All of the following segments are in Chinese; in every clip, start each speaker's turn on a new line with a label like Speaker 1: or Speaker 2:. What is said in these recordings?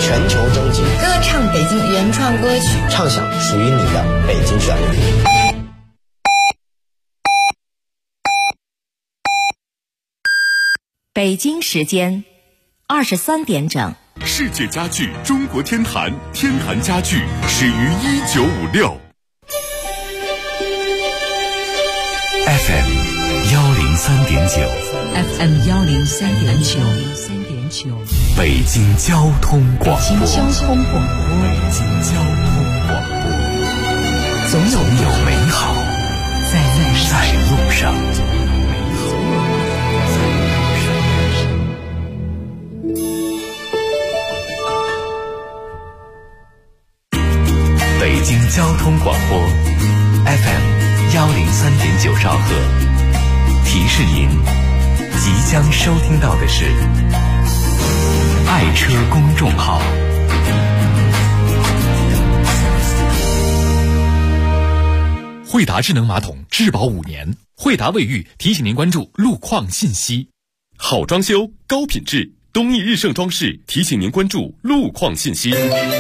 Speaker 1: 全球征集，
Speaker 2: 歌唱北京原创歌曲，
Speaker 1: 唱响属于你的北京旋律。
Speaker 3: 北京时间23点整。
Speaker 4: 世界家具中国天坛，天坛家具始于1956。FM 103.9
Speaker 5: FM 103.9
Speaker 4: 北京交通广播。
Speaker 5: 北京交通广播，总有美好在路上。
Speaker 4: 北京交通广播 FM 103.9兆赫，提示您即将收听到的是爱车公众号。惠达智能马桶质保5年，惠达卫浴提醒您关注路况信息。好装修高品质，东义日盛装饰提醒您关注路况信息。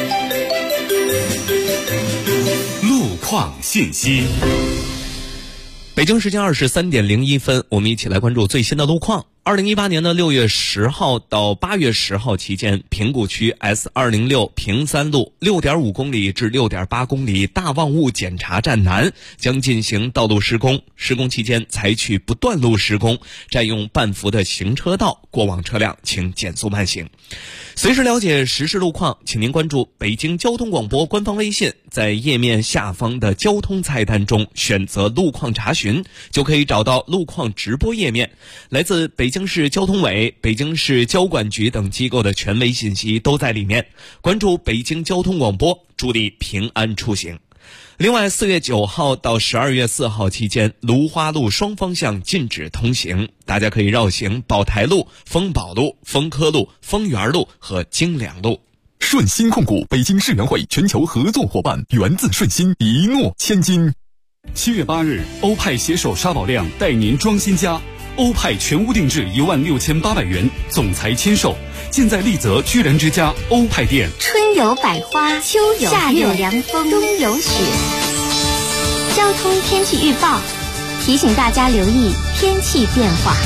Speaker 4: 路况信息。
Speaker 6: 北京时间23点01分，我们一起来关注最新的路况。2018年的6月10号到8月10号期间，平谷区 S206 平三路 6.5 公里至 6.8 公里大望雾检查站南将进行道路施工，施工期间采取不断路施工，占用半幅的行车道，过往车辆请减速慢行。随时了解实时路况，请您关注北京交通广播官方微信，在页面下方的交通菜单中选择路况查询，就可以找到路况直播页面。来自北京市交通委、北京市交管局等机构的权威信息都在里面。关注北京交通广播，助力平安出行。另外，4月9号到12月4号期间，芦花路双方向禁止通行，大家可以绕行宝台路、丰宝路、丰科路、丰源路和京两路。
Speaker 4: 顺鑫控股北京世园会全球合作伙伴，源自顺鑫，一诺千金。7月8日，欧派携手沙宝亮带您装新家，欧派全屋定制16800元，总裁签售，尽在丽泽居然之家欧派店。
Speaker 7: 春有百花，秋有夏有凉风，冬有雪。交通天气预报提醒大家留意天气变化。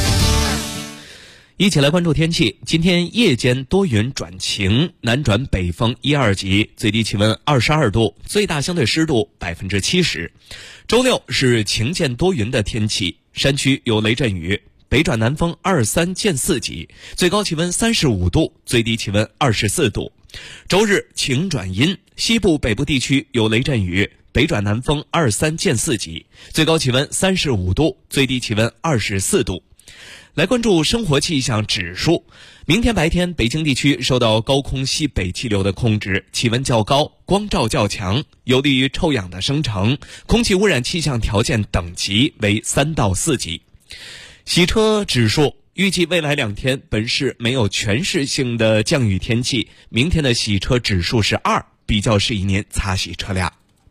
Speaker 6: 一起来关注天气。今天夜间多云转晴，南转北风1、2级，最低气温22度，最大相对湿度70%。周六是晴间多云的天气，山区有雷阵雨，北转南风2、3见4级，最高气温35度，最低气温24度。周日晴转阴，西部北部地区有雷阵雨，北转南风2、3见4级，最高气温35度，最低气温24度。来关注生活气象指数。明天白天，北京地区受到高空西北气流的控制，气温较高，光照较强，有利于臭氧的生成，空气污染气象条件等级为3到4级。洗车指数，预计未来2天本市没有全市性的降雨天气，明天的洗车指数是2，比较适宜您擦洗车辆。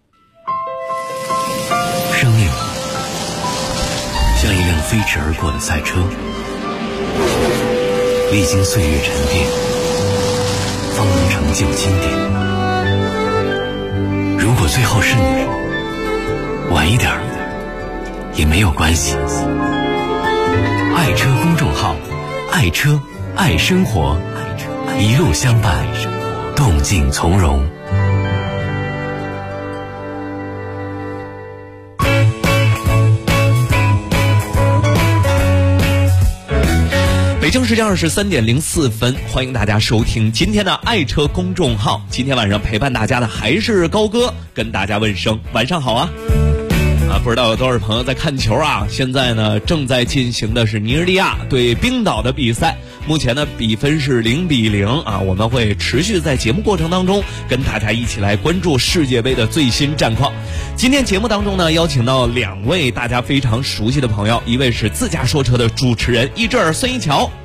Speaker 8: 生命像一辆飞驰而过的赛车，历经岁月沉淀，方能成就经典。如果最后是你，晚一点也没有关系。爱车公众号，爱车爱生活，一路相伴，动静从容。
Speaker 6: 北京时间23点04分，欢迎大家收听今天的爱车公众号。今天晚上陪伴大家的还是高哥，跟大家问声晚上好啊！不知道有多少朋友在看球啊？现在呢，正在进行的是尼日利亚对冰岛的比赛，目前呢比分是0-0啊。我们会持续在节目过程当中跟大家一起来关注世界杯的最新战况。今天节目当中呢，邀请到2位大家非常熟悉的朋友，一位是自驾说车的主持人一志儿孙一桥。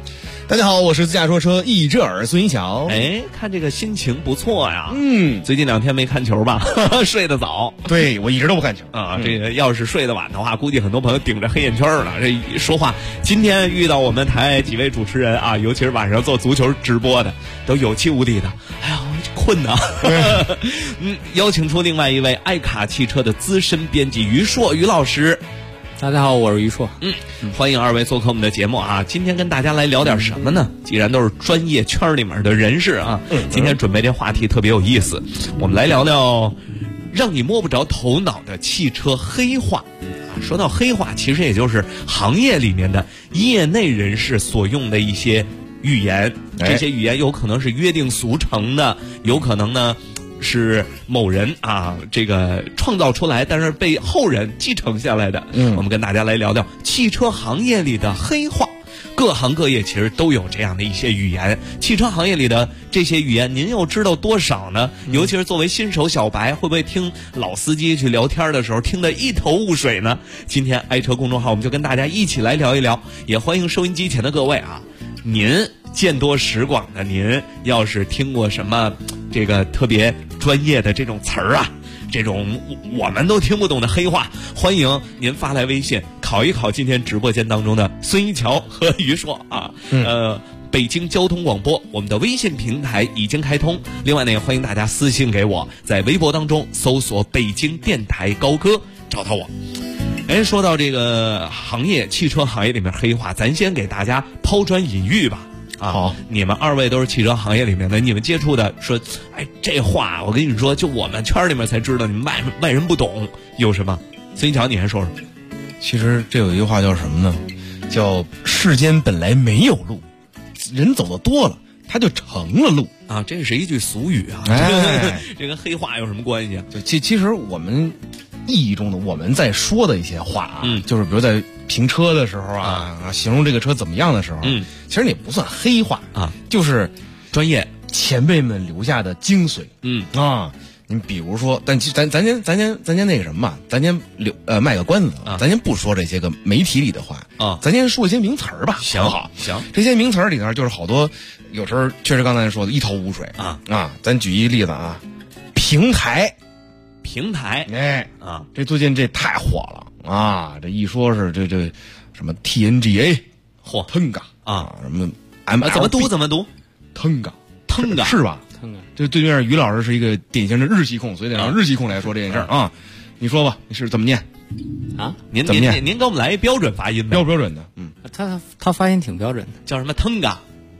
Speaker 9: 大家好，我是自驾说车易志尔孙一桥。
Speaker 6: 哎，看这个心情不错呀。
Speaker 9: 最
Speaker 6: 近2天没看球吧？睡得早。
Speaker 9: 对，我一直都不看球
Speaker 6: 啊。这个要是睡得晚的话，估计很多朋友顶着黑眼圈了。这说话，今天遇到我们台几位主持人啊，尤其是晚上做足球直播的，都有气无力的。哎呀，困呐。邀请出另外一位爱卡汽车的资深编辑于硕于老师。
Speaker 10: 大家好，我是于硕。
Speaker 6: 欢迎二位做客我们的节目啊！今天跟大家来聊点什么呢？既然都是专业圈里面的人士啊，今天准备这话题特别有意思，我们来聊聊让你摸不着头脑的汽车黑话。说到黑话，其实也就是行业里面的业内人士所用的一些语言，这些语言有可能是约定俗成的，有可能呢是某人啊这个创造出来，但是被后人继承下来的。我们跟大家来聊聊汽车行业里的黑话。各行各业其实都有这样的一些语言，汽车行业里的这些语言您又知道多少呢？尤其是作为新手小白，会不会听老司机去聊天的时候听得一头雾水呢？今天爱车公众号我们就跟大家一起来聊一聊，也欢迎收音机前的各位啊，您见多识广的您要是听过什么这个特别专业的这种词儿啊，这种我们都听不懂的黑话，欢迎您发来微信考一考今天直播间当中的孙一桥和于硕啊。北京交通广播我们的微信平台已经开通，另外呢也欢迎大家私信给我，在微博当中搜索北京电台高歌找到我。哎，说到这个行业，汽车行业里面黑话，咱先给大家抛砖引玉吧。好，你们二位都是汽车行业里面的，你们接触的说，哎，这话我跟你说，就我们圈里面才知道，你们外人不懂，有什么？孙一桥，你还说说。
Speaker 9: 其实这有一句话叫什么呢？叫世间本来没有路，人走的多了，它就成了路
Speaker 6: 啊。这是一句俗语啊。这跟黑话有什么关系啊？
Speaker 9: 就其实我们意义中的我们在说的一些话啊，就是比如在评车的时候啊，形容这个车怎么样的时候，其实也不算黑话
Speaker 6: 啊，
Speaker 9: 就是
Speaker 6: 专业
Speaker 9: 前辈们留下的精髓。你比如说，但咱先那个什么吧，咱先卖个关子啊，咱先不说这些个媒体里的话啊，咱先说一些名词儿吧。
Speaker 6: 行，
Speaker 9: 这些名词儿里头就是好多，有时候确实刚才说的一头雾水啊。咱举一例子啊，平台，哎啊，这最近这太火了啊！这一说是这什么 TNGA，
Speaker 6: 嚯
Speaker 9: ，Tenga
Speaker 6: 啊，
Speaker 9: 什么 MLB
Speaker 6: 怎么读
Speaker 9: ？Tenga 是吧？
Speaker 6: 这
Speaker 9: 对面于老师是一个典型的日系控，所以得让日系控来说这件事儿啊。你说吧，你是怎么念
Speaker 10: 啊？
Speaker 6: 您怎么念？您给我们来一标准发音呗。
Speaker 9: 标准的，
Speaker 10: 他发音挺标准的，
Speaker 6: 叫什么 Tenga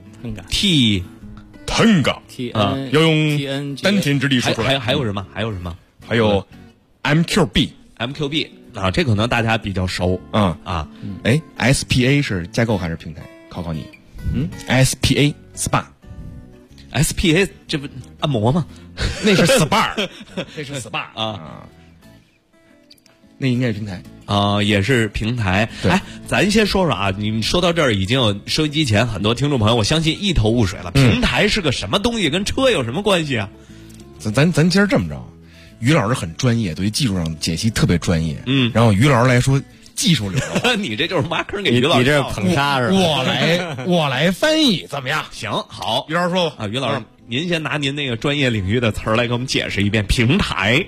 Speaker 10: T
Speaker 9: Tenga
Speaker 10: 啊，
Speaker 9: 要用丹田之力说出来。
Speaker 6: 还有什么？还
Speaker 9: 有 MQB
Speaker 6: 啊，这可能大家比较熟啊。
Speaker 9: 哎 ，SPA 是架构还是平台？考考你。SPA
Speaker 6: SPA 这不按摩吗？
Speaker 9: 那是 SPA， 那是 SPA 啊，那应该是平台
Speaker 6: 啊，也是平台。哎，咱先说说啊，你说到这儿已经有收音机前很多听众朋友，我相信一头雾水了。平台是个什么东西？跟车有什么关系啊？
Speaker 9: 咱今儿这么着，于老师很专业，对于技术上解析特别专业。然后于老师来说技术流，
Speaker 6: 你这就是挖坑给于老师，
Speaker 10: 你这捧杀是吧？
Speaker 9: 我来翻译怎么样？
Speaker 6: 行，好，
Speaker 9: 于老师说吧。
Speaker 6: 啊，于老师，您先拿您那个专业领域的词儿来给我们解释一遍。平台，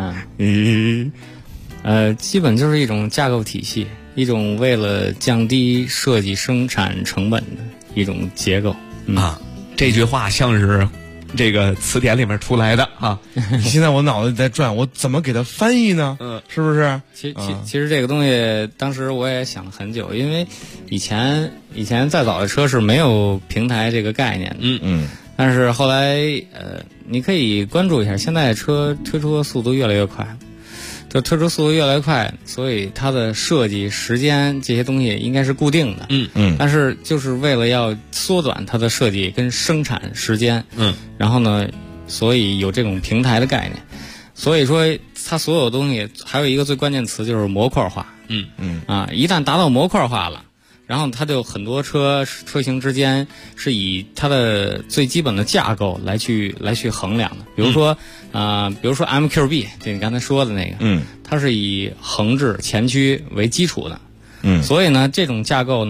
Speaker 10: 基本就是一种架构体系，一种为了降低设计生产成本的一种结构
Speaker 6: 啊。这句话像是这个词典里面出来的啊。
Speaker 9: 现在我脑子在转，我怎么给它翻译呢？是不是？
Speaker 10: 其实这个东西，当时我也想了很久，因为以前再早的车是没有平台这个概念的。但是后来你可以关注一下，现在车推出的速度越来越快。就推出速度越来越快，所以它的设计时间这些东西应该是固定的。但是就是为了要缩短它的设计跟生产时间。然后呢，所以有这种平台的概念。所以说，它所有东西还有一个最关键词就是模块化。一旦达到模块化了，然后它就很多车型之间是以它的最基本的架构来去衡量的。比如说MQB， 就你刚才说的那个，它是以横置前驱为基础的。所以呢，这种架构呢，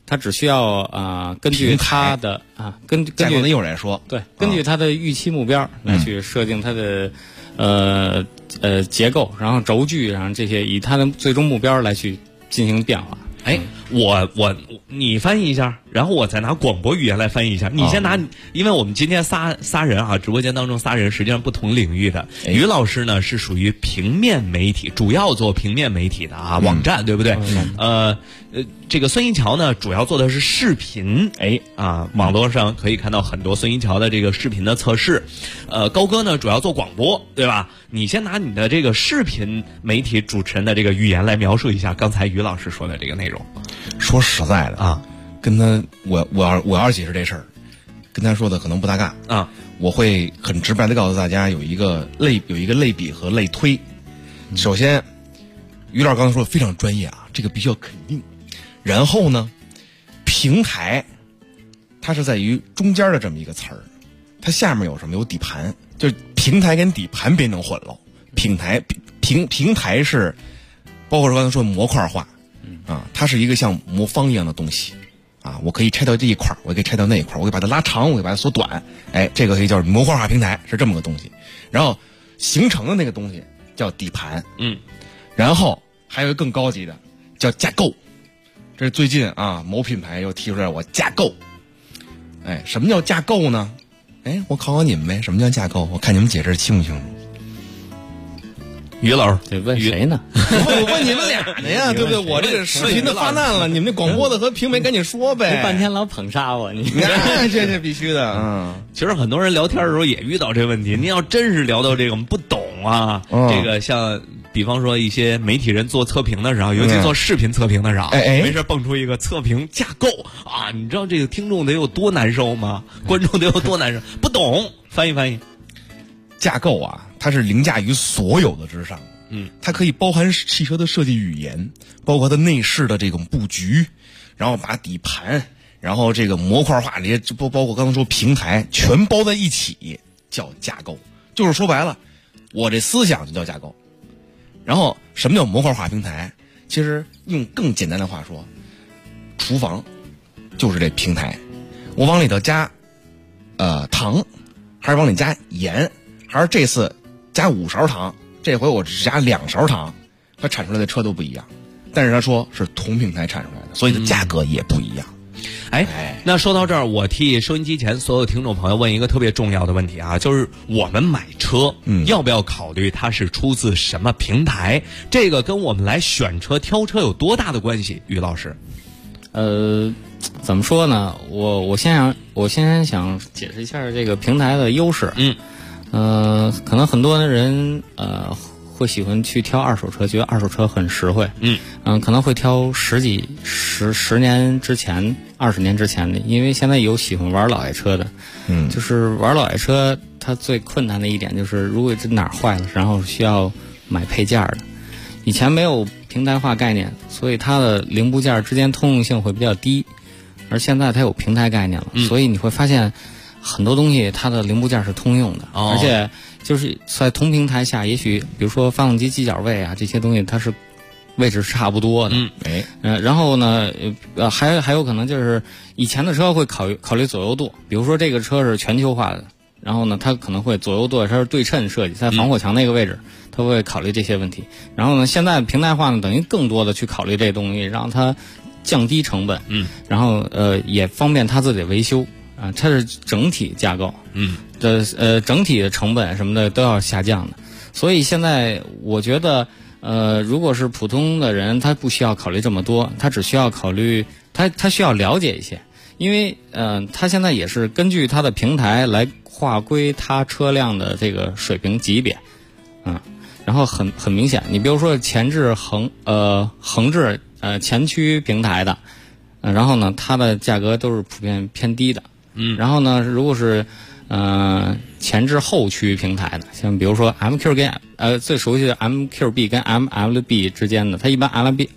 Speaker 10: 它只需要根据它的根据
Speaker 9: 一会儿再说。
Speaker 10: 对，根据它的预期目标来去设定它的结构，然后轴距，然后这些以它的最终目标来去进行变化。
Speaker 6: 你翻译一下，然后我再拿广播语言来翻译一下。你先拿，因为我们今天仨人啊，直播间当中仨人实际上不同领域的。于老师呢是属于平面媒体，主要做平面媒体的网站，对不对？这个孙一桥呢主要做的是视频，网络上可以看到很多孙一桥的这个视频的测试。高哥呢主要做广播，对吧？你先拿你的这个视频媒体主持人的这个语言来描述一下刚才于老师说的这个内容。
Speaker 9: 说实在的跟他我要是解释这事儿，跟他说的可能不搭嘎我会很直白的告诉大家有一个类比和类推。首先，于老师刚才说的非常专业这个必须要肯定。然后呢，平台它是在于中间的这么一个词儿，它下面有什么？有底盘，就是平台跟底盘别弄混了。平台是包括刚才说的模块化它是一个像魔方一样的东西我可以拆掉这一块，我可以拆掉那一块，我可以把它拉长，我可以把它缩短，这个可以叫模块化平台，是这么个东西。然后形成的那个东西叫底盘，然后还有一个更高级的叫架构。这是最近某品牌又提出来我架构。什么叫架构呢？我考考你们呗，什么叫架构？我看你们解释清不清楚。
Speaker 6: 于老师
Speaker 10: 得问谁呢？
Speaker 9: 我问你们俩的呀，对不对？我这个视频的发难了，你们这广播的和平媒赶紧说呗。
Speaker 10: 半天老捧杀我，你
Speaker 9: 这必须的。
Speaker 6: 其实很多人聊天的时候也遇到这个问题。您要真是聊到这个我们不懂这个像比方说一些媒体人做测评的时候，尤其做视频测评的时候，没事蹦出一个测评架构你知道这个听众得有多难受吗？观众得有多难受？不懂，翻译。
Speaker 9: 架构它是凌驾于所有的之上。它可以包含汽车的设计语言，包括它内饰的这种布局，然后把底盘，然后这个模块化这些，包括刚才说平台，全包在一起叫架构。就是说白了，我这思想就叫架构。然后什么叫模块化平台？其实用更简单的话说，厨房就是这平台，我往里头加糖，还是往里加盐，还是这次加5勺糖，这回我只加2勺糖，它产出来的车都不一样。但是他说是同平台产出来的，所以的价格也不一样。
Speaker 6: 那说到这儿，我替收音机前所有听众朋友问一个特别重要的问题就是我们买车要不要考虑它是出自什么平台？这个跟我们来选车挑车有多大的关系？于老师
Speaker 10: 怎么说呢？我先想解释一下这个平台的优势。可能很多的人会喜欢去挑二手车，觉得二手车很实惠。可能会挑10年之前、20年之前的，因为现在有喜欢玩老爷车的。就是玩老爷车，它最困难的一点就是，如果这哪儿坏了，然后需要买配件的。以前没有平台化概念，所以它的零部件之间通用性会比较低。而现在它有平台概念了，所以你会发现很多东西它的零部件是通用的，而且就是在同平台下，也许比如说发动机机脚位这些东西它是位置是差不多的。然后呢还有可能就是以前的车会考虑左右舵，比如说这个车是全球化的，然后呢它可能会左右舵它是对称设计，在防火墙那个位置它会考虑这些问题。然后呢现在平台化呢等于更多的去考虑这东西，让它降低成本，然后也方便他自己维修它是整体架构，整体的成本什么的都要下降的。所以现在我觉得如果是普通的人，他不需要考虑这么多，他只需要考虑他需要了解一些，因为他现在也是根据他的平台来划归他车辆的这个水平级别，然后很明显，你比如说前置横置前驱平台的，然后呢它的价格都是普遍偏低的。然后呢如果是前置后驱平台的，像比如说 MQ 跟最熟悉的 MQB 跟 MLB 之间的，它一般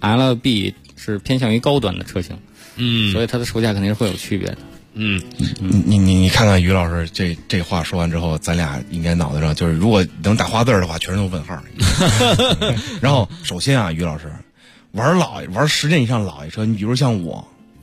Speaker 10: LB 是偏向于高端的车型，所以它的售价肯定是会有区别的。
Speaker 9: 你看看于老师这话说完之后，咱俩应该脑袋上就是如果能打花字的话，全是都问号。然后首先于老师玩10年以上老爷车，你比如像我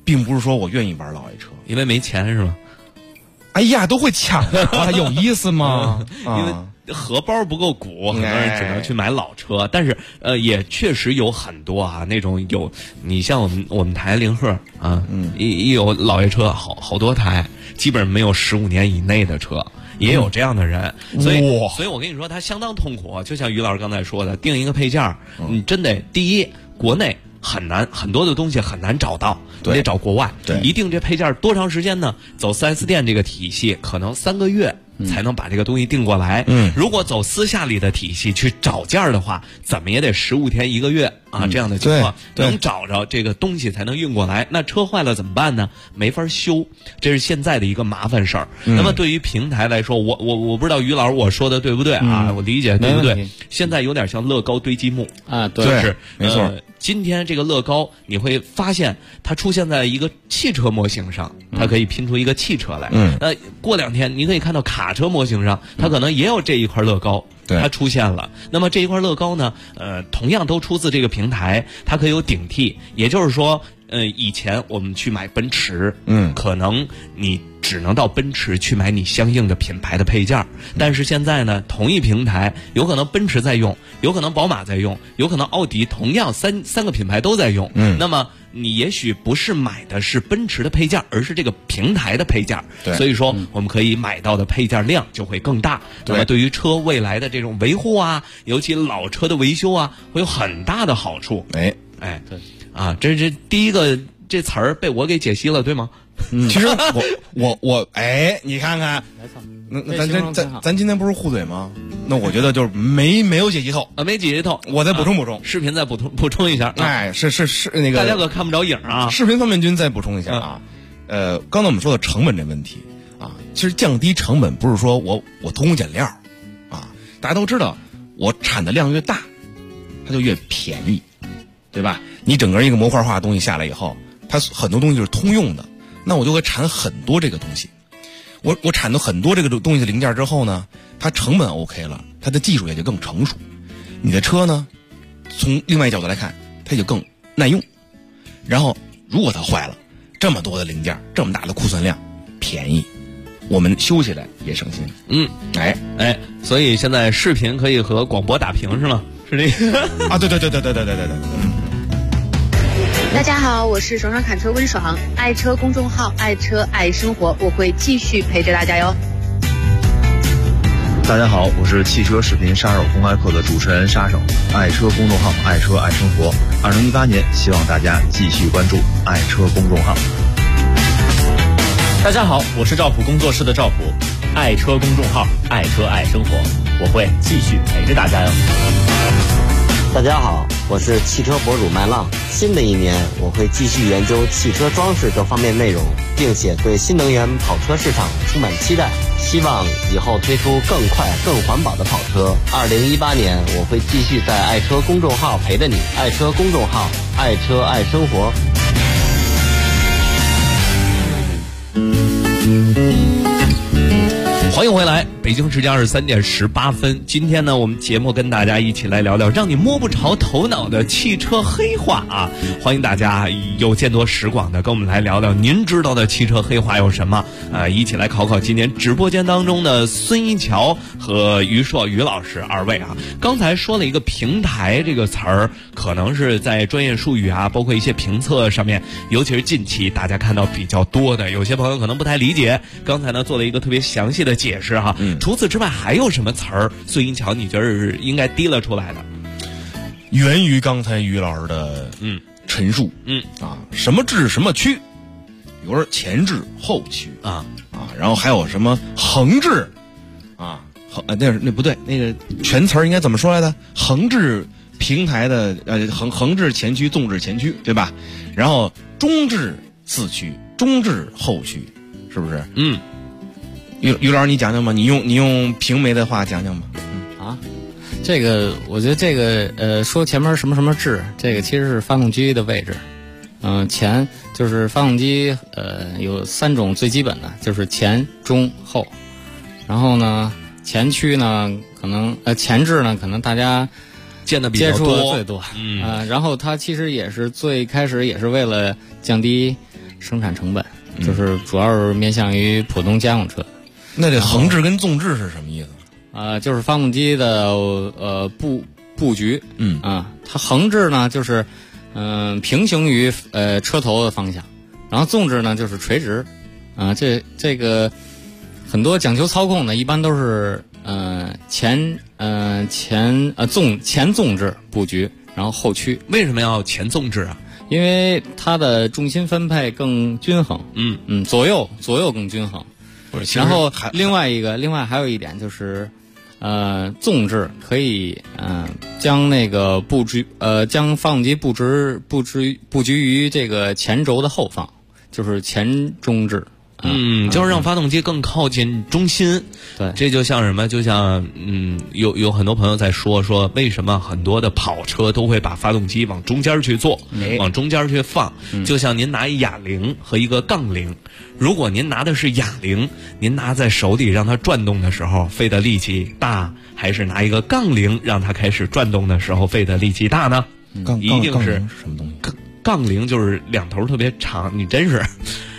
Speaker 9: 并不是说我愿意玩老爷车，
Speaker 6: 因为没钱是吗？
Speaker 9: 哎呀，都会抢啊，有意思吗？
Speaker 6: 因为荷包不够鼓，很多人只能去买老车。但是也确实有很多啊，那种有你像我们台零赫啊，一有老爷车好多台，基本上没有15年以内的车。也有这样的人，所以我跟你说，他相当痛苦。就像于老师刚才说的，定一个配件，你真得第一，国内很难，很多的东西很难找到，你得找国外。一定这配件多长时间呢？走 4S 店这个体系，可能3个月才能把这个东西订过来。如果走私下里的体系去找件的话，怎么也得15天1个月啊，这样的情况能找着这个东西才能运过来。那车坏了怎么办呢？没法修，这是现在的一个麻烦事儿。那么对于平台来说，我不知道于老师我说的对不对啊？我理解对不对？现在有点像乐高堆积木
Speaker 10: 啊，对，
Speaker 9: 就是没错。
Speaker 6: 今天这个乐高，你会发现它出现在一个汽车模型上，它可以拼出一个汽车来。过2天你可以看到卡车模型上，它可能也有这一块乐高，它出现了。那么这一块乐高呢，同样都出自这个平台，它可以有顶替，也就是说，以前我们去买奔驰，可能你只能到奔驰去买你相应的品牌的配件，但是现在呢，同一平台有可能奔驰在用，有可能宝马在用，有可能奥迪，同样三个品牌都在用。那么你也许不是买的是奔驰的配件，而是这个平台的配件。所以说我们可以买到的配件量就会更大。那么对于车未来的这种维护啊，尤其老车的维修啊，会有很大的好处。
Speaker 9: 对
Speaker 6: 啊，这第一个这词儿被我给解析了，对吗？
Speaker 9: 其实我你看看，那咱今天不是互怼吗？那我觉得就是没有解析透
Speaker 6: 啊，没解析透。
Speaker 9: 我再补充，
Speaker 6: 视频再补充一下。
Speaker 9: 是那个
Speaker 6: 大家可看不着影啊。
Speaker 9: 视频方面君再补充一下啊。刚才我们说的成本这问题啊，其实降低成本不是说我偷工减料啊，大家都知道，我产的量越大，它就越便宜，对吧？你整个一个模块化的东西下来以后，它很多东西就是通用的，那我就会产很多这个东西。我产的很多这个东西的零件之后呢，它成本 OK 了，它的技术也就更成熟。你的车呢，从另外一角度来看，它就更耐用。然后如果它坏了，这么多的零件，这么大的库存量，便宜，我们修起来也省心。
Speaker 6: 所以现在视频可以和广播打平是吗？是这个
Speaker 9: 啊？对。
Speaker 11: 大家好，我是爽爽侃车温爽，爱车公众号，爱车爱生活，我会继续陪着大家哟。
Speaker 12: 大家好，我是汽车视频杀手公开课的主持人杀手，爱车公众号，爱车爱生活。2018年，希望大家继续关注爱车公众号。
Speaker 13: 大家好，我是赵普工作室的赵普，爱车公众号，爱车爱生活，我会继续陪着大家哟。
Speaker 14: 大家好，我是汽车博主麦浪。新的一年，我会继续研究汽车装饰这方面内容，并且对新能源跑车市场充满期待，希望以后推出更快、更环保的跑车。2018年，我会继续在爱车公众号陪着你。爱车公众号，爱车爱生活。
Speaker 6: 欢迎回来，北京时间23点18分。今天呢，我们节目跟大家一起来聊聊让你摸不着头脑的汽车黑话啊！欢迎大家有见多识广的跟我们来聊聊您知道的汽车黑话有什么？一起来考考今天直播间当中的孙一桥和于硕于老师二位啊。刚才说了一个平台这个词儿，可能是在专业术语啊，包括一些评测上面，尤其是近期大家看到比较多的，有些朋友可能不太理解。刚才呢做了一个特别详细的解释哈。除此之外还有什么词儿？孙一桥，你觉得是应该提了出来的？
Speaker 9: 源于刚才于老师的陈述，什么置什么区，比如说前置后驱然后还有什么横置那不对，那个全词儿应该怎么说来的？横置平台的横置前驱，纵置前驱，对吧？然后中置四驱，中置后驱，是不是？于老师，你讲讲吧，你用平媒的话讲讲吧。
Speaker 10: 这个我觉得这个说前面什么什么置，这个其实是发动机的位置。前就是发动机有3种最基本的，就是前中后。然后呢，前驱呢可能前置呢可能大家
Speaker 6: 见的比较多，接触
Speaker 10: 的最多。然后它其实也是最开始也是为了降低生产成本，就是主要是面向于普通家用车。
Speaker 9: 那这横置跟纵置是什么意思？
Speaker 10: 就是发动机的布局，它横置呢就是平行于车头的方向，然后纵置呢就是垂直，这个很多讲究操控呢，一般都是前纵置布局，然后后驱。
Speaker 6: 为什么要前纵置啊？
Speaker 10: 因为它的重心分配更均衡，左右更均衡。然后另外还有一点就是，纵置可以将那个将发动机布局于这个前轴的后方，就是前中置。
Speaker 6: 就是让发动机更靠近中心。
Speaker 10: 对，
Speaker 6: 这就像什么？就像有很多朋友在说为什么很多的跑车都会把发动机往中间去做，往中间去放。就像您拿一哑铃和一个杠铃，如果您拿的是哑铃，您拿在手里让它转动的时候费的力气大，还是拿一个杠铃让它开始转动的时候费的力气大呢？一定是
Speaker 9: 什么东西？
Speaker 6: 杠铃就是两头特别长，你真是。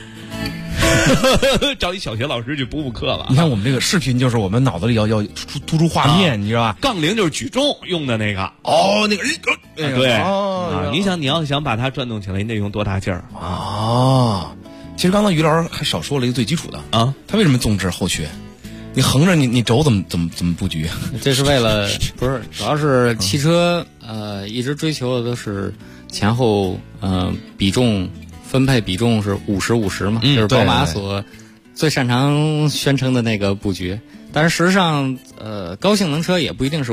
Speaker 6: 找一小学老师去补课吧。
Speaker 9: 你看我们这个视频，就是我们脑子里要突出画面，你知道吧？
Speaker 6: 杠铃就是举重用的那个。
Speaker 9: 那个
Speaker 6: 对你要想把它转动起来，你得用多大劲儿
Speaker 9: 啊？其实刚才于老师还少说了一个最基础的啊，他为什么纵置后驱？你横着你轴怎么布局？
Speaker 10: 这是为了不是，主要是汽车一直追求的都是前后比重。分配比重是50-50嘛，就是宝马所最擅长宣称的那个布局。但是事实上，高性能车也不一定是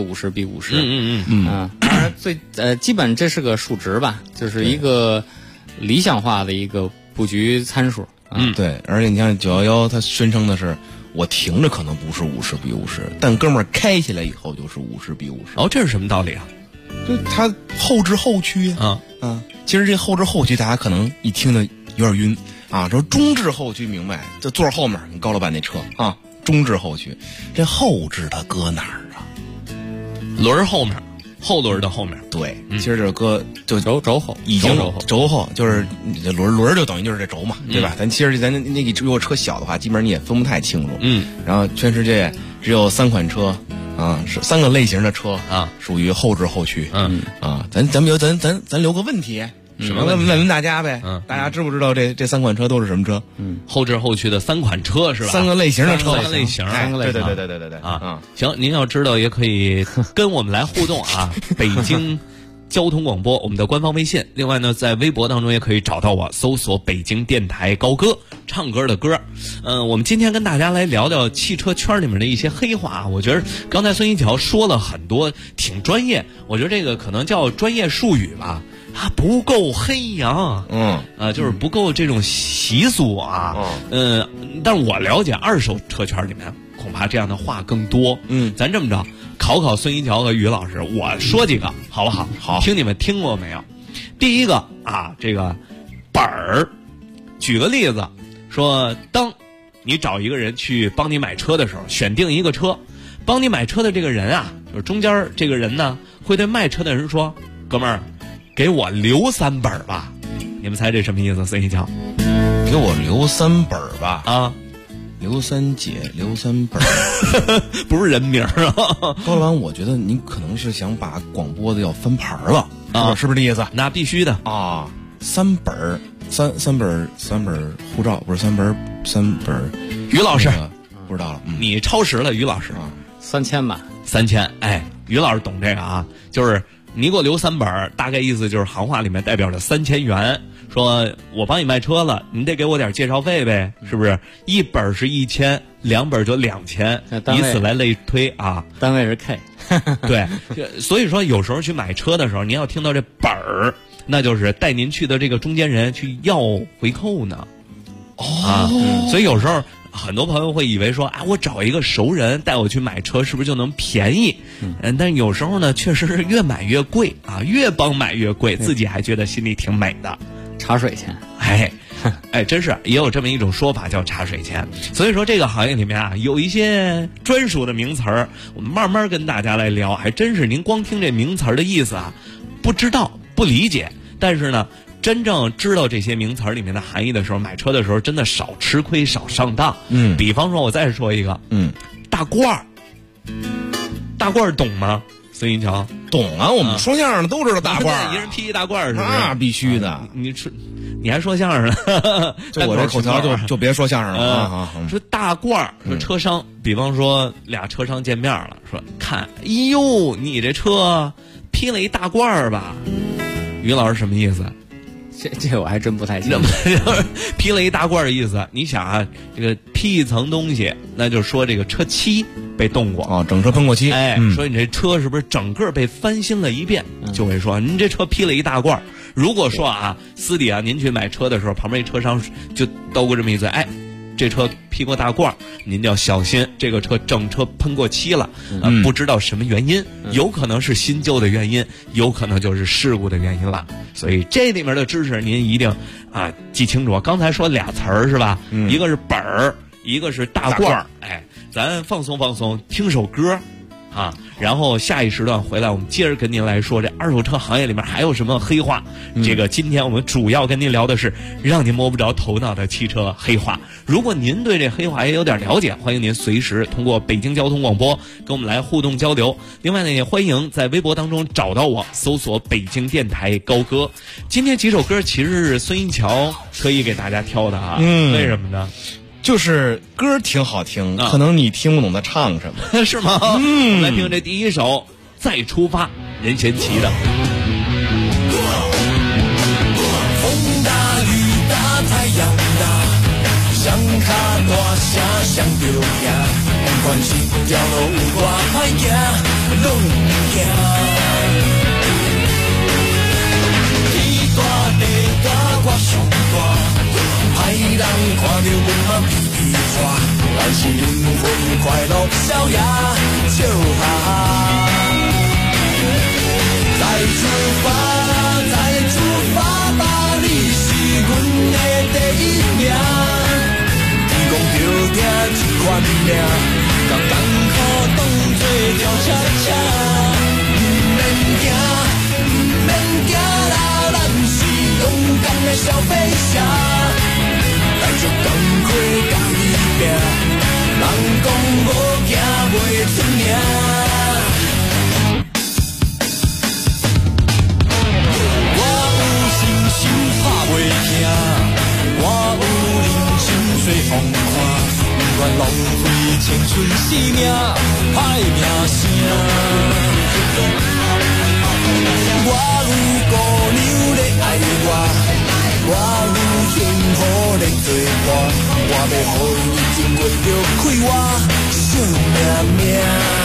Speaker 10: 50-50。当然基本这是个数值吧，就是一个理想化的一个布局参数。
Speaker 9: 对，而且你看911，它宣称的是我停着可能不是50-50，但哥们儿开起来以后就是50-50。
Speaker 6: 这是什么道理啊？
Speaker 9: 就它后置后驱其实这后置后驱大家可能一听的有点晕啊，说中置后驱明白，这座后面你高老板那车啊，中置后驱，这后置它搁哪儿啊？
Speaker 6: 轮后面，后轮的后面。
Speaker 9: 对，其实这搁就
Speaker 10: 轴后，
Speaker 9: 已经轴后，就是你这轮就等于就是这轴嘛，对吧？咱其实咱那个如果车小的话，基本上你也分不太清楚。然后全世界只有3款车。是3个类型的车属于后置后驱。咱留个问题，什么问大家呗？大家知不知道这3款车都是什么车？
Speaker 6: 后置后驱的3款车是吧
Speaker 9: ？3个类型的车
Speaker 6: ，3个类型，
Speaker 9: 对
Speaker 6: 行，您要知道也可以跟我们来互动啊。北京交通广播我们的官方微信，另外呢，在微博当中也可以找到我，搜索北京电台高歌，唱歌的歌。我们今天跟大家来聊聊汽车圈里面的一些黑话。我觉得刚才孙一桥说了很多挺专业，我觉得这个可能叫专业术语吧，不够黑呀，就是不够这种习俗啊。但是我了解二手车圈里面恐怕这样的话更多。咱这么着，考孙一桥和于老师，我说几个好不好？
Speaker 9: 好，
Speaker 6: 听你们听过没有？第一个这个本儿，举个例子，说当你找一个人去帮你买车的时候，选定一个车，帮你买车的这个人就是中间这个人呢，会对卖车的人说：“哥们儿，给我留3本吧。”你们猜这什么意思？孙一桥，
Speaker 9: 给我留3本吧。刘三姐，刘3本
Speaker 6: 不是人名啊。
Speaker 9: 高老板，我觉得您可能是想把广播的要翻牌了是不是这意思？
Speaker 6: 那必须的
Speaker 9: 3本三本护照，不是3本。
Speaker 6: 于老师，
Speaker 9: 不知道了，
Speaker 6: 你超时了，于老师
Speaker 10: 3000吧
Speaker 6: ，3000。于老师懂这个就是你给我留3本，大概意思就是行话里面代表着3000元。说我帮你卖车了，你得给我点介绍费呗，是不是？1本是1000，2本就2000，以此来类推
Speaker 10: 单位是 K。
Speaker 6: 对，所以说有时候去买车的时候，您要听到这本儿，那就是带您去的这个中间人去要回扣呢。所以有时候很多朋友会以为说我找一个熟人带我去买车，是不是就能便宜？但有时候呢，确实是越买越贵越帮买越贵，自己还觉得心里挺美的。
Speaker 10: 茶水钱，
Speaker 6: 真是也有这么一种说法叫茶水钱。所以说这个行业里面有一些专属的名词儿，我们慢慢跟大家来聊。还真是您光听这名词儿的意思不知道不理解，但是呢真正知道这些名词里面的含义的时候，买车的时候真的少吃亏少上当。比方说我再说一个，大褂儿，大褂儿懂吗？孙一桥
Speaker 9: 懂啊，我们说相声的都知道大褂儿，
Speaker 6: 一人披一大褂儿，是不是？
Speaker 9: 那必须的。
Speaker 6: 你还说相声呢？
Speaker 9: 就我这口条就别说相声了啊！
Speaker 6: 说大褂儿，说车商，比方说俩车商见面了，说看，哎呦，你这车披了一大褂儿吧？于老师什么意思？
Speaker 10: 这我还真不太清楚。
Speaker 6: 披了一大褂的意思，你想啊，这个披一层东西，那就是说这个车漆被动过
Speaker 9: 啊，整车喷过漆。
Speaker 6: 说你这车是不是整个被翻新了一遍？就会说您这车披了一大褂。如果说啊，私底下您去买车的时候，旁边一车商就兜过这么一嘴，哎，这车披过大褂，您就要小心，这个车整车喷过漆了，不知道什么原因，有可能是新旧的原因，有可能就是事故的原因了。所以这里面的知识您一定啊记清楚。刚才说俩词儿是吧？一个是本儿，一个是大褂。哎，咱放松放松，听首歌。啊，然后下一时段回来，我们接着跟您来说这二手车行业里面还有什么黑话。这个今天我们主要跟您聊的是让您摸不着头脑的汽车黑话。如果您对这黑话也有点了解，欢迎您随时通过北京交通广播跟我们来互动交流。另外呢，也欢迎在微博当中找到我，搜索北京电台高歌。今天几首歌其实是孙一桥特意给大家挑的啊，为什么呢？
Speaker 9: 就是歌挺好听，可能你听不懂他唱什么，
Speaker 6: 是吗？我们来听这第一首《再出发》，任贤齐的。
Speaker 15: 风大雨大太阳大，想卡大声想着行，不管是条路有多歹行，拢唔惊。天大地大我上大。歹人看着阮嘛皮皮喘，但是灵魂快乐逍遥笑哈哈。再出发，再出发吧，你是阮的第一名。天公着听一款命，把艰苦当作跳恰恰。唔免惊，唔免惊啦，咱是勇敢的小飞侠。带着钢盔甲伊拼，人讲无惊袂出名。我有信心打袂停，我有人生随风看，不愿浪费青春生命，歹名声。我有姑娘咧爱我有幸福咧做伴，我要予伊情愿着开我惜命命。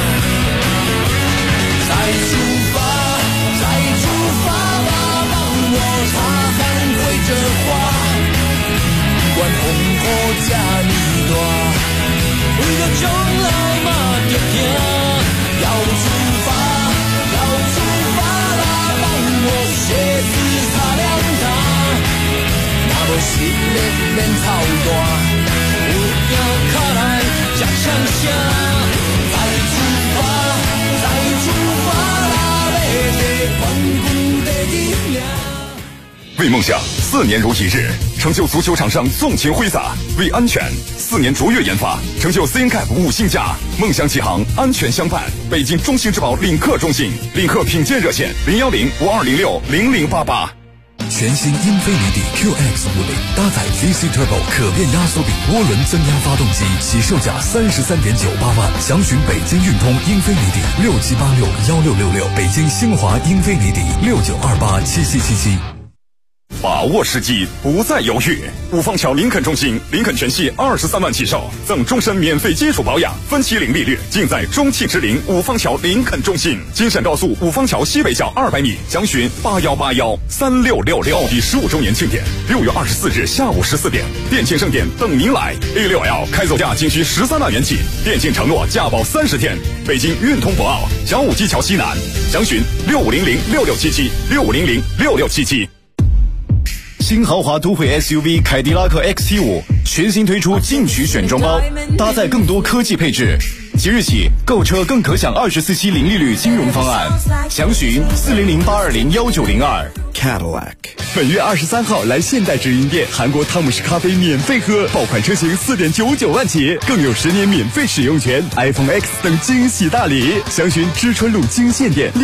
Speaker 15: 再出发，再出发吧，帮我擦汗挥着花。不管风雨这么大，为了将来嘛着行。要出发，要出发啦，帮我鞋子擦亮它。无实力免操蛋，有影脚来才呛声。再出发，再出发啦，要得冠军第一名。
Speaker 16: 为梦想4年如一日，成就足球场上纵情挥洒；为安全4年卓越研发，成就 CNCAP 5星加。梦想启航，安全相伴。北京中兴之宝领克中心，领克品鉴热线010-5206-0088。
Speaker 17: 全新英菲尼迪 QX50搭载 VC Turbo 可变压缩比涡轮增压发动机，起售价33.98万。详询北京运通英菲尼迪67861666，北京星华英菲尼迪69287777。
Speaker 16: 把握时机，不再犹豫。五坊桥林肯中心，林肯全系23万起售，赠终身免费金属保养，分期零利率，尽在中汽之林五坊桥林肯中心。京沈高速五坊桥西北角200米，详询81813666。奥迪15周年庆典，6月24日下午14点，电竞盛典等您来。A6L 开走价仅需13万元起，电竞承诺价保30天。北京运通博奥小武基桥西南，详询6500667765006677。
Speaker 18: 新豪华都会 SUV 凯迪拉克 XT5全新推出进取选装包，搭载更多科技配置， 即日起购车更可享24期零利率金融方案，详询400-820-1902。
Speaker 17: Cadillac。本月23号来现代直营店，韩国汤姆士咖啡免费喝，爆款车型4.99万起，更有10年免费使用权 ，iPhone X 等惊喜大礼。详询知春路京县店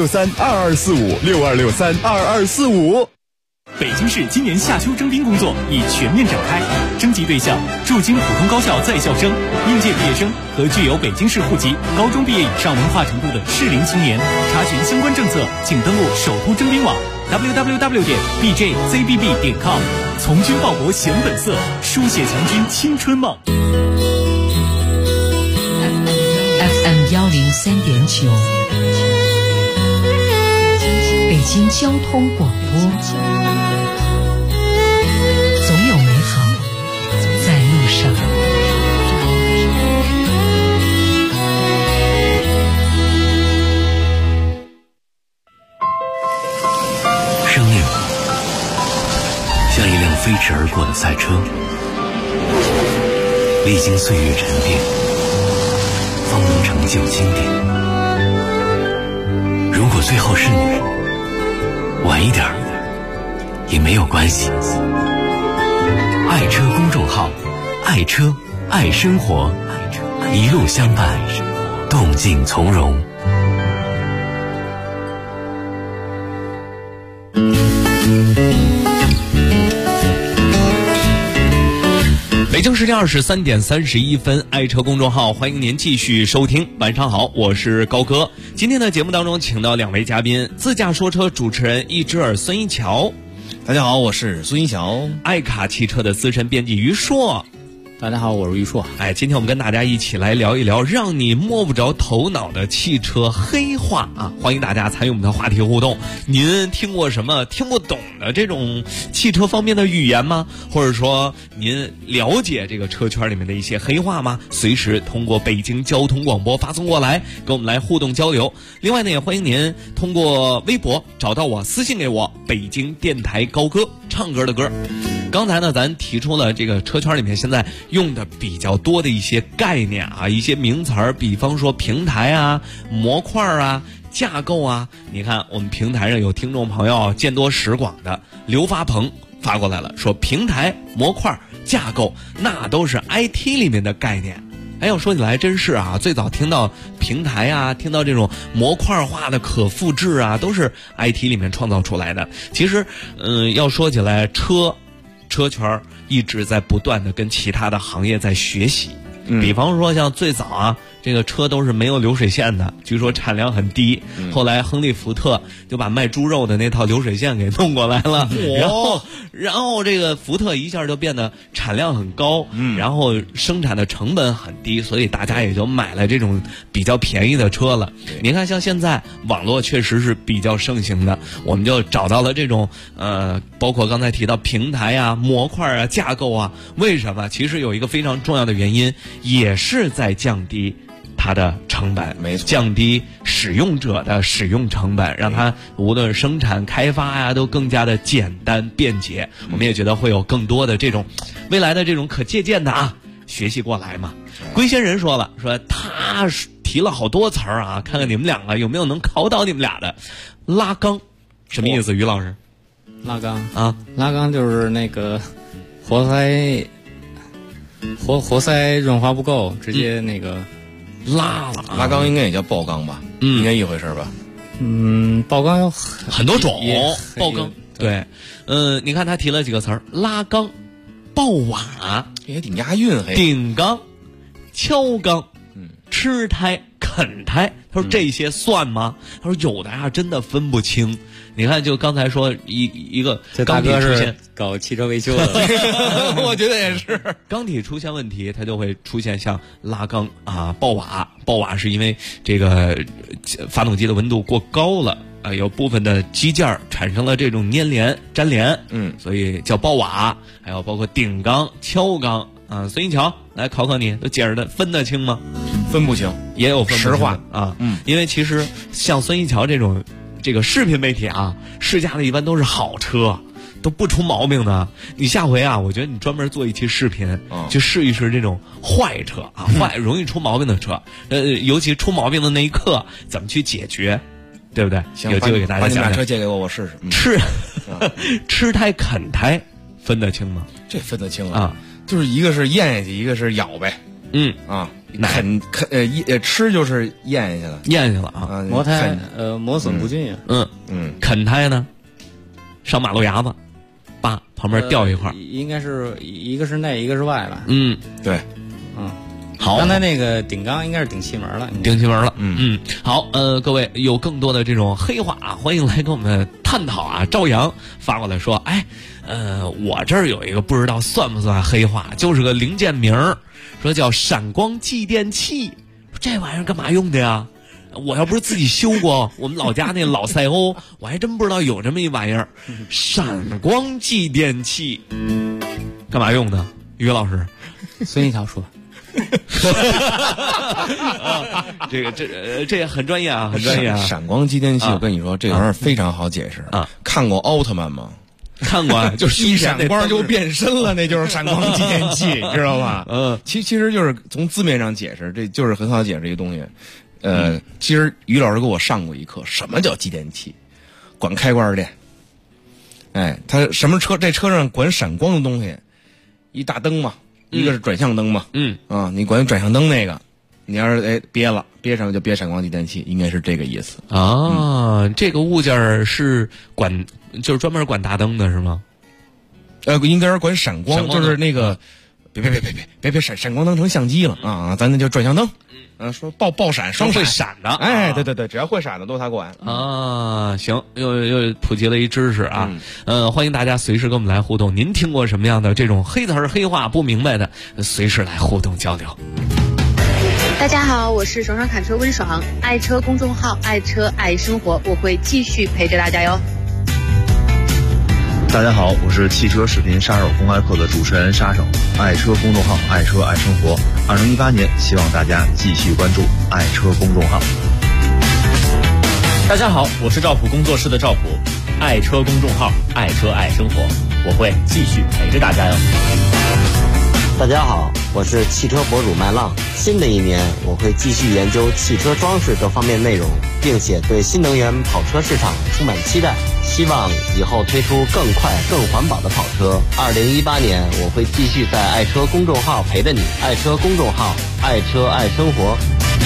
Speaker 17: 62632245，62632245。
Speaker 13: 北京市今年夏秋征兵工作已全面展开，征集对象驻京普通高校在校生、应届毕业生和具有北京市户籍、高中毕业以上文化程度的适龄青年。查询相关政策，请登录首都征兵网 www.bjzbb.com， 从军报国显本色，书写强军青春梦。
Speaker 19: FM 103.9，北京交通广播。总有美好在路上。
Speaker 8: 生命像一辆飞驰而过的赛车，历经岁月沉淀，方能成就经典。如果最后是你，晚一点也没有关系。爱车公众号，爱车爱生活，一路相伴，动静从容。
Speaker 6: 北京时间23点31分，爱车公众号欢迎您继续收听。晚上好，我是高哥。今天的节目当中请到2位嘉宾，自驾说车主持人一只耳孙一桥。
Speaker 9: 大家好，我是孙一桥。
Speaker 6: 爱卡汽车的资深编辑于硕。
Speaker 10: 大家好，我是于硕。
Speaker 6: 今天我们跟大家一起来聊一聊让你摸不着头脑的汽车黑话啊！欢迎大家参与我们的话题互动。您听过什么听不懂的这种汽车方面的语言吗？或者说您了解这个车圈里面的一些黑话吗？随时通过北京交通广播发送过来，跟我们来互动交流。另外呢，也欢迎您通过微博找到我，私信给我，北京电台高歌，唱歌的歌。刚才呢，咱提出了这个车圈里面现在用的比较多的一些概念啊，一些名词儿，比方说平台啊、模块啊、架构啊。你看我们平台上有听众朋友见多识广的刘发鹏发过来了，说平台、模块、架构那都是 IT 里面的概念。要说起来真是啊，最早听到平台啊，听到这种模块化的可复制啊，都是 IT 里面创造出来的。其实要说起来车圈一直在不断的跟其他的行业在学习，比方说像最早啊，这个车都是没有流水线的，据说产量很低。后来亨利福特就把卖猪肉的那套流水线给弄过来了，然后这个福特一下就变得产量很高，然后生产的成本很低，所以大家也就买了这种比较便宜的车了。你看像现在网络确实是比较盛行的，我们就找到了这种包括刚才提到平台啊、模块啊、架构啊。为什么？其实有一个非常重要的原因，也是在降低它的成本，
Speaker 9: 没错，
Speaker 6: 降低使用者的使用成本，让它无论生产开发呀都更加的简单便捷。我们也觉得会有更多的这种未来的这种可借鉴的学习过来嘛。龟仙人说了，说他提了好多词儿啊，看看你们两个有没有能考倒你们俩的。拉缸什么意思？于老师？
Speaker 10: 拉缸啊，拉缸就是那个活塞润滑不够，直接那个
Speaker 6: 拉了。
Speaker 9: 拉缸应该也叫爆缸吧？应该一回事吧？
Speaker 10: 爆缸有
Speaker 6: 很多种，爆缸对。你看他提了几个词儿：拉缸、爆瓦，
Speaker 9: 也挺押韵。
Speaker 6: 顶缸、敲缸、吃胎、啃胎。他说这些算吗？他说有的呀，真的分不清。你看，就刚才说一个
Speaker 10: 钢体出现，搞汽车维修的，
Speaker 6: 我觉得也是。钢体出现问题，它就会出现像拉缸啊、爆瓦。爆瓦是因为这个发动机的温度过高了。有部分的机件产生了这种粘连，所以叫爆瓦。还有包括顶缸、敲缸啊。孙一桥来考考你，都解释的分得清吗？
Speaker 9: 分不清，
Speaker 6: 也有分不清
Speaker 9: 实话
Speaker 6: 啊。因为其实像孙一桥这种这个视频媒体啊，试驾的一般都是好车， 都不出毛病的。你下回啊，我觉得你专门做一期视频，去试一试这种坏车啊，容易出毛病的车，尤其出毛病的那一刻怎么去解决，对不对？有机会给大家讲讲。
Speaker 9: 把你车借给我，我试试。
Speaker 6: 吃胎啃胎分得清吗？
Speaker 9: 这分得清啊，就是一个是咽下去，一个是咬呗。吃就是咽下去了
Speaker 6: 啊。
Speaker 10: 磨胎磨损不均匀。
Speaker 6: 啃胎呢，上马路牙子，旁边掉一块，
Speaker 10: 应该是一个是内，一个是外吧。
Speaker 9: 对，
Speaker 6: 好。
Speaker 10: 刚才那个顶缸应该是顶气门了。
Speaker 6: 好，各位有更多的这种黑话啊，欢迎来跟我们探讨啊。朝阳发过来说，我这儿有一个不知道算不算黑话，就是个零件名，说叫闪光继电器，这玩意儿干嘛用的呀？我要不是自己修过，我们老家那老赛欧，我还真不知道有这么一玩意儿。闪光继电器干嘛用的？于老师，
Speaker 10: 孙一条说。
Speaker 6: 这也很专业啊，很专业啊。
Speaker 9: 闪光继电器，我跟你说，这玩意儿非常好解释啊。看过奥特曼吗？
Speaker 6: 看过，
Speaker 9: 就是一闪光就变身了，那就是闪光继电器，知道吧？其实就是从字面上解释，这就是很好解释一个东西。其实于老师给我上过一课，什么叫继电器？管开关电。他什么车？这车上管闪光的东西，一大灯嘛，一个是转向灯嘛。你管转向灯那个，你要是憋上就憋闪光继电器，应该是这个意思
Speaker 6: 啊。这个物件是就是专门管大灯的是吗？
Speaker 9: 应该是管闪光，就是那个，别闪光灯成相机了啊！咱那就转向灯。说爆闪双
Speaker 6: 会闪的，
Speaker 9: 对，只要会闪的都他管
Speaker 6: 啊。行，又普及了一知识啊。欢迎大家随时跟我们来互动。您听过什么样的这种黑词儿黑话不明白的，随时来互动交流。
Speaker 11: 大家好，我是爽爽侃车温爽，爱车公众号爱车爱生活，我会继续陪着大家哟。
Speaker 12: 大家好，我是汽车视频杀手公开课的主持人杀手，爱车公众号爱车爱生活。2018年，希望大家继续关注爱车公众号。
Speaker 20: 大家好，我是赵普工作室的赵普，爱车公众号爱车爱生活，我会继续陪着大家哟。
Speaker 14: 大家好，我是汽车博主麦浪。新的一年，我会继续研究汽车装饰各方面内容，并且对新能源跑车市场充满期待。希望以后推出更快、更环保的跑车。2018年，我会继续在爱车公众号陪着你。爱车公众号，爱车爱生活。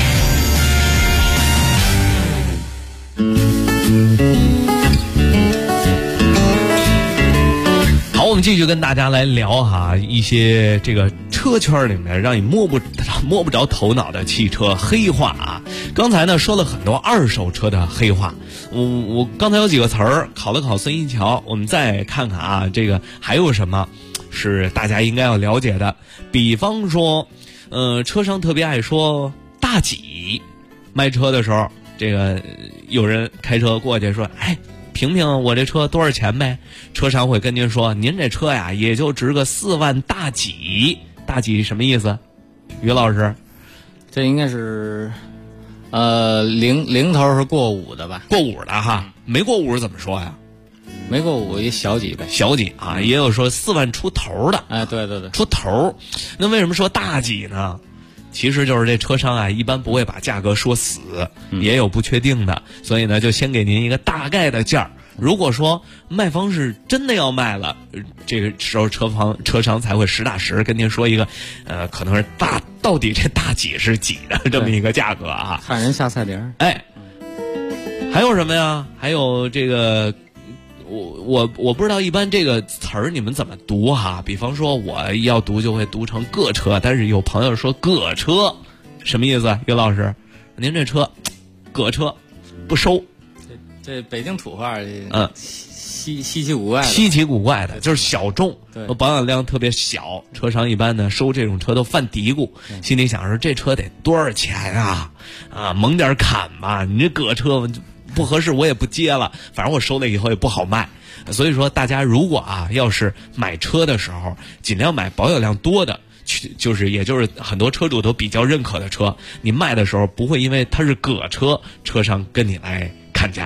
Speaker 6: 好，我们继续跟大家来聊哈一些这个车圈里面让你摸不着头脑的汽车黑话啊。刚才呢说了很多二手车的黑话，我刚才有几个词儿考了考孙一桥，我们再看看啊，这个还有什么是大家应该要了解的。比方说，车商特别爱说大几，卖车的时候，这个有人开车过去说，评评我这车多少钱呗？车商会跟您说，您这车呀也就值个4万大几。大几什么意思？于老师，
Speaker 10: 这应该是零头是过5的吧？
Speaker 6: 过5的哈，没过5怎么说呀？
Speaker 10: 没过5一小几呗。
Speaker 6: 小几啊，也有说4万出头的。
Speaker 10: 对，
Speaker 6: 出头。那为什么说大几呢？其实就是这车商啊，一般不会把价格说死，也有不确定的，所以呢，就先给您一个大概的价儿。如果说卖方是真的要卖了，这个时候车商才会实打实跟您说一个，可能是到底这大几是几的这么一个价格啊。
Speaker 10: 看人下菜碟。
Speaker 6: 还有什么呀？还有这个。我不知道一般这个词儿你们怎么读哈？比方说我要读就会读成个车，但是有朋友说个车，什么意思？于老师，您这车个车不收。
Speaker 10: 这北京土话，稀奇古怪的。
Speaker 6: 稀奇古怪的就是小众，保养量特别小，车商一般呢收这种车都犯嘀咕，心里想说这车得多少钱啊？猛点砍吧，你这个车不合适我也不接了，反正我收了以后也不好卖。所以说大家如果要是买车的时候尽量买保有量多的，也就是很多车主都比较认可的车，你卖的时候不会因为它是个车，车商跟你来砍价。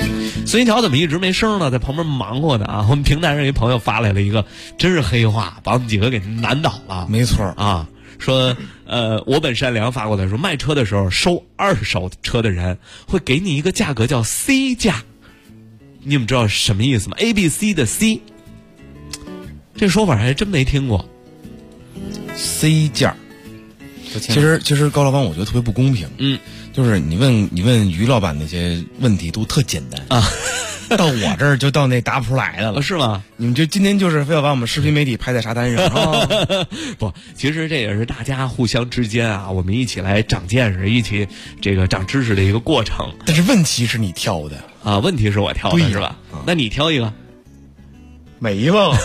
Speaker 6: 孙一条怎么一直没声呢？在旁边忙活呢啊！我们平台上一朋友发来了一个真是黑话，把我们几个给难倒了。
Speaker 9: 没错
Speaker 6: 啊，说我本善良发过来说，卖车的时候收二手车的人会给你一个价格叫 C 价，你们知道什么意思吗 ？ABC 的 C， 这说法还真没听过。
Speaker 9: C 价，其实高老板我觉得特别不公平。就是你问于老板那些问题都特简单啊，到我这儿就到那答不出来的了，
Speaker 6: 是吗？
Speaker 9: 你们就今天就是非要把我们视频媒体拍在沙滩上啊？
Speaker 6: 不，其实这也是大家互相之间啊，我们一起来长见识，一起这个长知识的一个过程。
Speaker 9: 但是问题是你挑的
Speaker 6: 啊，问题是我挑的是吧？那你挑一个，
Speaker 9: 没了。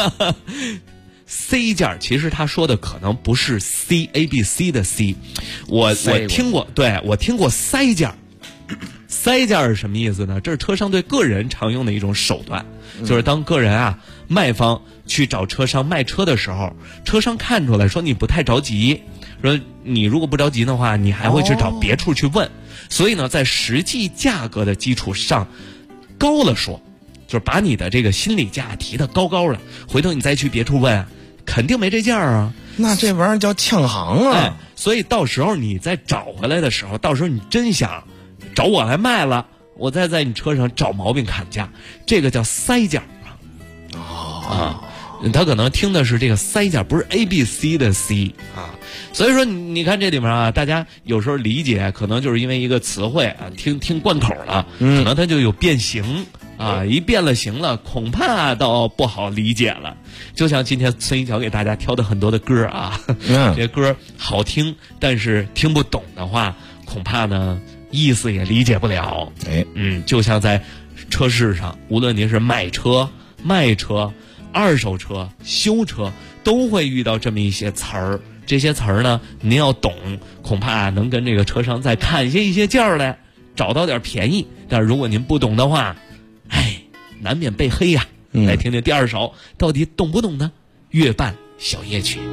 Speaker 6: C 件其实他说的可能不是 C，ABC 的 C， 我听过，对，我听过塞件。塞件是什么意思呢？这是车商对个人常用的一种手段，就是当个人啊卖方去找车商卖车的时候，车商看出来说你不太着急，说你如果不着急的话，你还会去找别处去问，所以呢，在实际价格的基础上高了说，就是把你的这个心理价提得高高的，回头你再去别处问，肯定没这价啊。
Speaker 9: 那这玩意儿叫呛行啊！
Speaker 6: 所以到时候你再找回来的时候，到时候你真想找我来卖了，我再在你车上找毛病砍价，这个叫塞价啊。他可能听的是这个塞价，不是 ABC 的 C 啊。所以说你看这里面啊，大家有时候理解可能就是因为一个词汇啊，听贯口了，可能它就有变形啊，一变了形了，恐怕倒不好理解了。就像今天孙一桥给大家挑的很多的歌啊，这些歌好听，但是听不懂的话，恐怕呢意思也理解不了。就像在车市上，无论您是买车、卖车、二手车、修车，都会遇到这么一些词儿。这些词儿呢，您要懂，恐怕能跟这个车商再砍下一些价来，找到点便宜。但是如果您不懂的话，难免被黑呀。来听听第二首，到底懂不懂呢？月半小夜曲。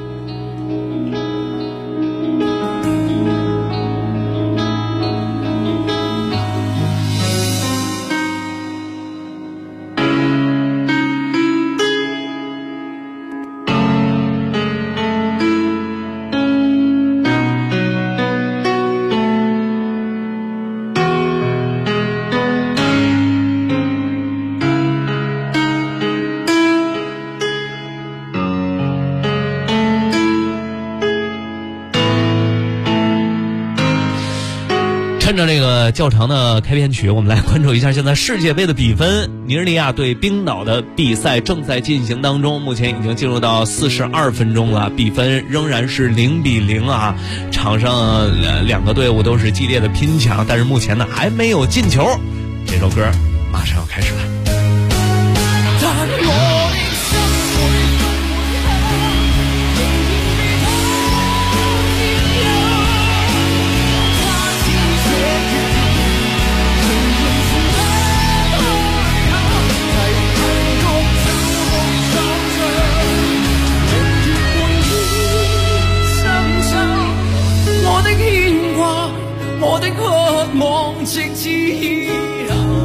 Speaker 6: 趁着这个较长的开篇曲，我们来关注一下现在世界杯的比分。尼日利亚对冰岛的比赛正在进行当中，目前已经进入到42分钟了，比分仍然是0-0啊。场上两个队伍都是激烈的拼抢，但是目前呢还没有进球。这首歌马上要开始了。
Speaker 15: 我的渴望直至以後。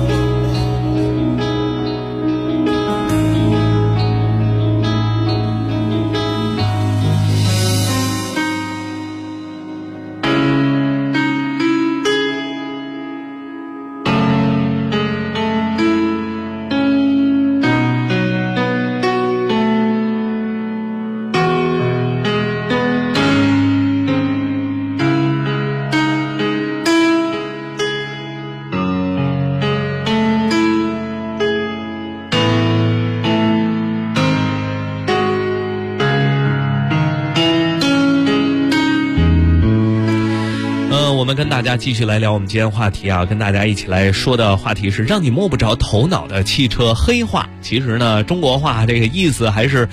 Speaker 6: 我们跟大家继续来聊我们今天话题啊，跟大家一起来说的话题是让你摸不着头脑的汽车黑话。其实呢，中国话这个意思还是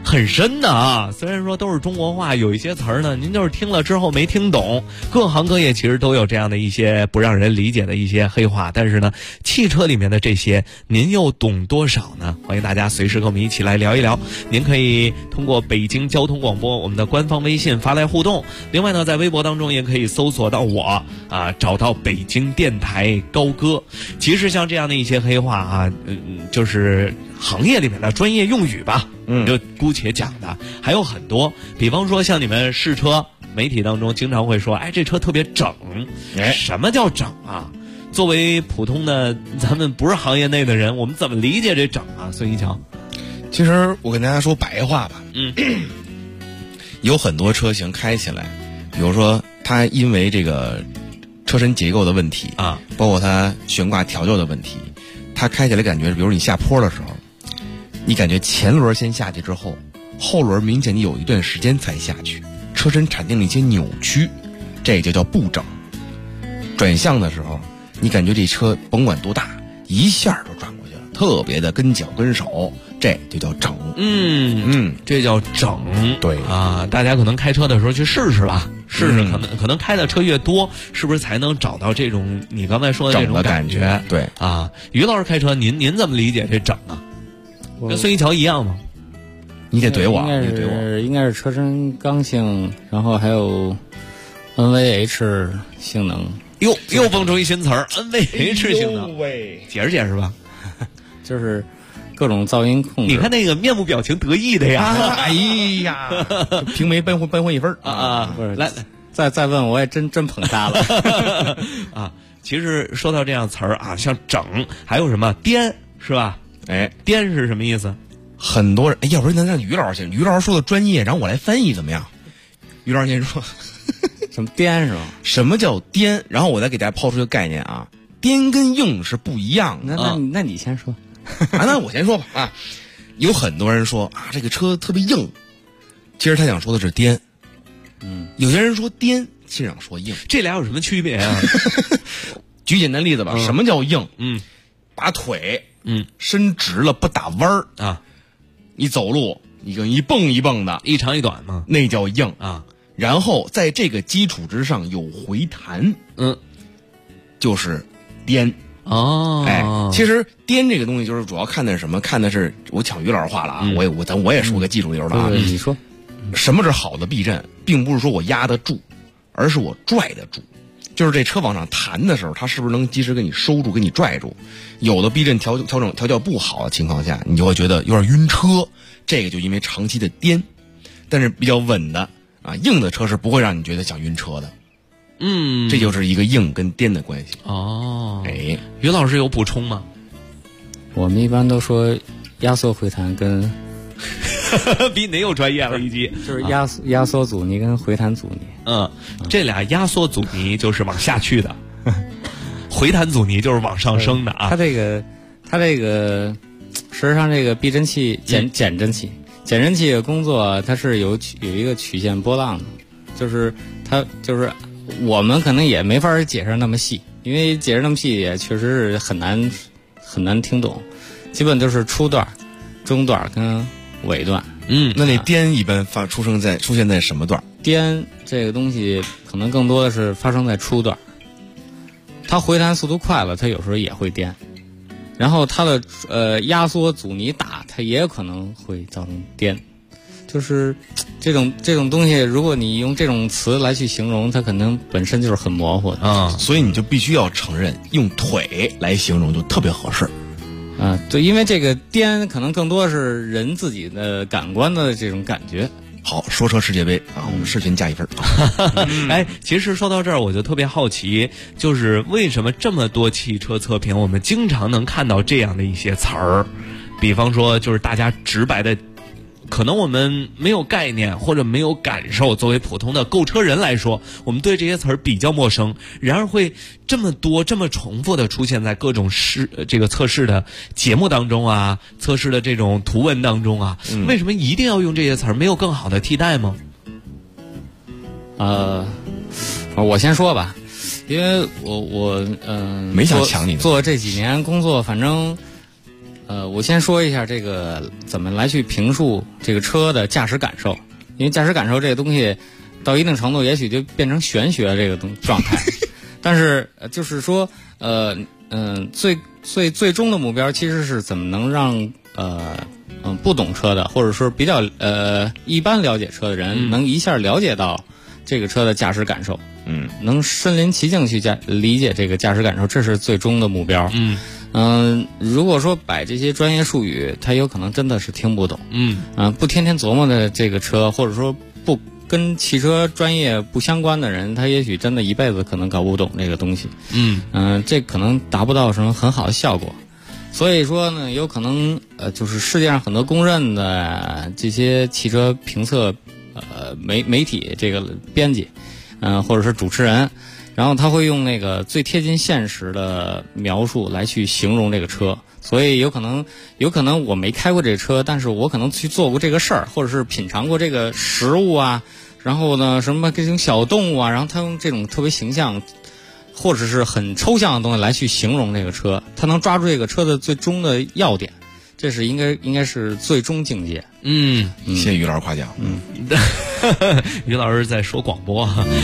Speaker 6: 很深的啊。虽然说都是中国话，有一些词儿呢，您就是听了之后没听懂。各行各业其实都有这样的一些不让人理解的一些黑话，但是呢，汽车里面的这些，您又懂多少呢？欢迎大家随时和我们一起来聊一聊。您可以通过北京交通广播我们的官方微信发来互动，另外呢，在微博当中也可以搜索到我啊，找到北京电台高歌。其实像这样的一些黑话啊，就是行业里面的专业用语吧，就姑且讲的还有很多。比方说像你们试车媒体当中经常会说，哎，这车特别整。什么叫整啊？作为普通的咱们不是行业内的人，我们怎么理解这整啊？孙一桥，
Speaker 9: 其实我跟大家说白话吧，有很多车型开起来，比如说它因为这个车身结构的问题啊，包括它悬挂调教的问题，它开起来感觉，比如你下坡的时候，你感觉前轮先下去之后，后轮明显你有一段时间才下去，车身产生了一些扭曲，这就叫不整。转向的时候，你感觉这车甭管多大，一下就转过去了，特别的跟脚跟手，这就叫整。
Speaker 6: 这叫整。
Speaker 9: 对
Speaker 6: 啊，大家可能开车的时候去试试吧，试试可能开的车越多，是不是才能找到这种你刚才说的这种感觉？
Speaker 9: 对
Speaker 6: 啊，于老师开车，您怎么理解这整啊？跟孙一桥一样吗？
Speaker 9: 你得怼我，
Speaker 10: 应该是车身刚性，然后还有 NVH 性能。
Speaker 6: 又蹦出一新词儿 ，NVH 性能，解释解释吧。
Speaker 10: 就是各种噪音控制。
Speaker 6: 你看那个面部表情得意的呀，
Speaker 9: 哎呀，评没扳回一分
Speaker 10: 啊！不是，来再问，我也真捧他了
Speaker 6: 啊！其实说到这样词儿啊，像整，还有什么颠，是吧？
Speaker 9: 哎，
Speaker 6: 颠是什么意思？
Speaker 9: 很多人，哎，要不然咱让于老师先，于老师说的专业，然后我来翻译怎么样？于老师先说。
Speaker 10: 什么颠是吧？
Speaker 9: 什么叫颠？然后我再给大家抛出一个概念啊，颠跟硬是不一样的。
Speaker 10: 那你先说
Speaker 9: 啊，那我先说吧啊。有很多人说啊，这个车特别硬，其实他想说的是颠。有些人说颠，其实想说硬，
Speaker 6: 这俩有什么区别啊？
Speaker 9: 举简单例子吧，什么叫硬？把腿伸直了不打弯儿
Speaker 6: 啊，
Speaker 9: 你走路你跟一蹦一蹦的，
Speaker 6: 一长一短嘛，
Speaker 9: 那叫硬
Speaker 6: 啊。
Speaker 9: 然后在这个基础之上有回弹，就是颠
Speaker 6: 哦。
Speaker 9: 哎，其实颠这个东西就是主要看的是什么？看的是我抢于老师话了啊，我也说个技术流的啊。
Speaker 10: 你说，
Speaker 9: 什么是好的避震？并不是说我压得住，而是我拽得住。就是这车往上弹的时候，它是不是能及时给你收住、给你拽住？有的避震调教不好的情况下，你就会觉得有点晕车，这个就因为长期的颠。但是比较稳的。啊，硬的车是不会让你觉得想晕车的，这就是一个硬跟颠的关系。
Speaker 6: 哦，
Speaker 9: 哎，
Speaker 6: 于老师有补充吗？
Speaker 10: 我们一般都说压缩回弹跟
Speaker 6: 比您又专业了一级，
Speaker 10: 就是压缩阻尼跟回弹阻尼。
Speaker 6: 这俩压缩阻尼就是往下去的，回弹阻尼就是往上升的啊。
Speaker 10: 它这个，实际上这个避震器减震器。减震器的工作，它是有一个曲线波浪的，就是它就是我们可能也没法解释那么细，因为解释那么细也确实是很难听懂，基本都是初段、中段跟尾段。
Speaker 9: 那颠一般出现在什么段？
Speaker 10: 颠这个东西可能更多的是发生在初段，它回弹速度快了，它有时候也会颠。然后它的压缩阻尼大，它也有可能会造成颠，就是这种东西，如果你用这种词来去形容，它可能本身就是很模糊的
Speaker 9: 啊，所以你就必须要承认，用腿来形容就特别合适。
Speaker 10: 对，因为这个颠可能更多是人自己的感官的这种感觉。
Speaker 9: 好，说车世界杯啊，我们视频加1分。
Speaker 6: 哎，其实说到这儿，我就特别好奇，就是为什么这么多汽车测评，我们经常能看到这样的一些词儿，比方说就是大家直白的，可能我们没有概念或者没有感受，作为普通的购车人来说，我们对这些词儿比较陌生，然而会这么多这么重复的出现在各种这个测试的节目当中啊，测试的这种图文当中啊，为什么一定要用这些词儿？没有更好的替代吗？
Speaker 10: 我先说吧，因为我
Speaker 9: 没想抢你
Speaker 10: 做这几年工作，反正我先说一下这个怎么来去评述这个车的驾驶感受，因为驾驶感受这个东西到一定程度也许就变成玄学这个状态，但是就是说最终的目标其实是怎么能让不懂车的或者说比较一般了解车的人能一下了解到这个车的驾驶感受，能身临其境去理解这个驾驶感受，这是最终的目标。如果说摆这些专业术语，他有可能真的是听不懂。不天天琢磨的这个车，或者说不跟汽车专业不相关的人，他也许真的一辈子可能搞不懂这个东西。这可能达不到什么很好的效果。所以说呢，有可能就是世界上很多公认的这些汽车评测媒体这个编辑，或者是主持人，然后他会用那个最贴近现实的描述来去形容这个车。所以有可能我没开过这车，但是我可能去做过这个事儿，或者是品尝过这个食物啊，然后呢什么这种小动物啊，然后他用这种特别形象或者是很抽象的东西来去形容这个车，他能抓住这个车的最终的要点，这是应该是最终境界。
Speaker 9: 谢谢于老师夸奖。
Speaker 6: 于老师在说广播。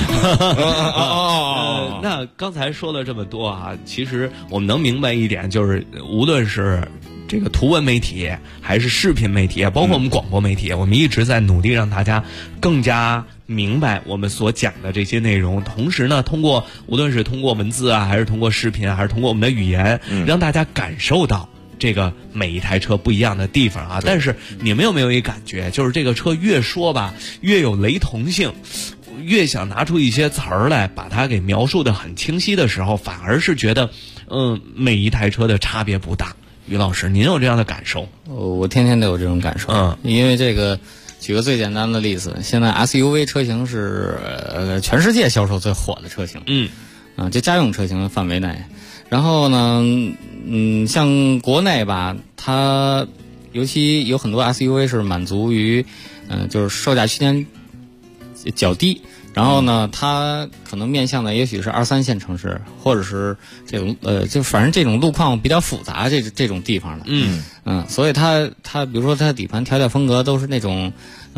Speaker 6: 那刚才说了这么多啊，其实我们能明白一点，就是无论是这个图文媒体还是视频媒体，包括我们广播媒体，我们一直在努力让大家更加明白我们所讲的这些内容，同时呢，无论是通过文字啊，还是通过视频，还是通过我们的语言，让大家感受到这个每一台车不一样的地方啊。但是你们有没有一感觉，就是这个车越说吧越有雷同性，越想拿出一些词儿来把它给描述的很清晰的时候，反而是觉得每一台车的差别不大。于老师，您有这样的感受？
Speaker 10: 我天天都有这种感受。因为这个举个最简单的例子，现在 SUV 车型是全世界销售最火的车型。就家用车型的范围内。然后呢，像国内吧，它尤其有很多 SUV 是满足于就是售价区间较低，然后呢，它可能面向的也许是2、3线城市，或者是这种就反正这种路况比较复杂这种地方的。所以它比如说它底盘调教风格都是那种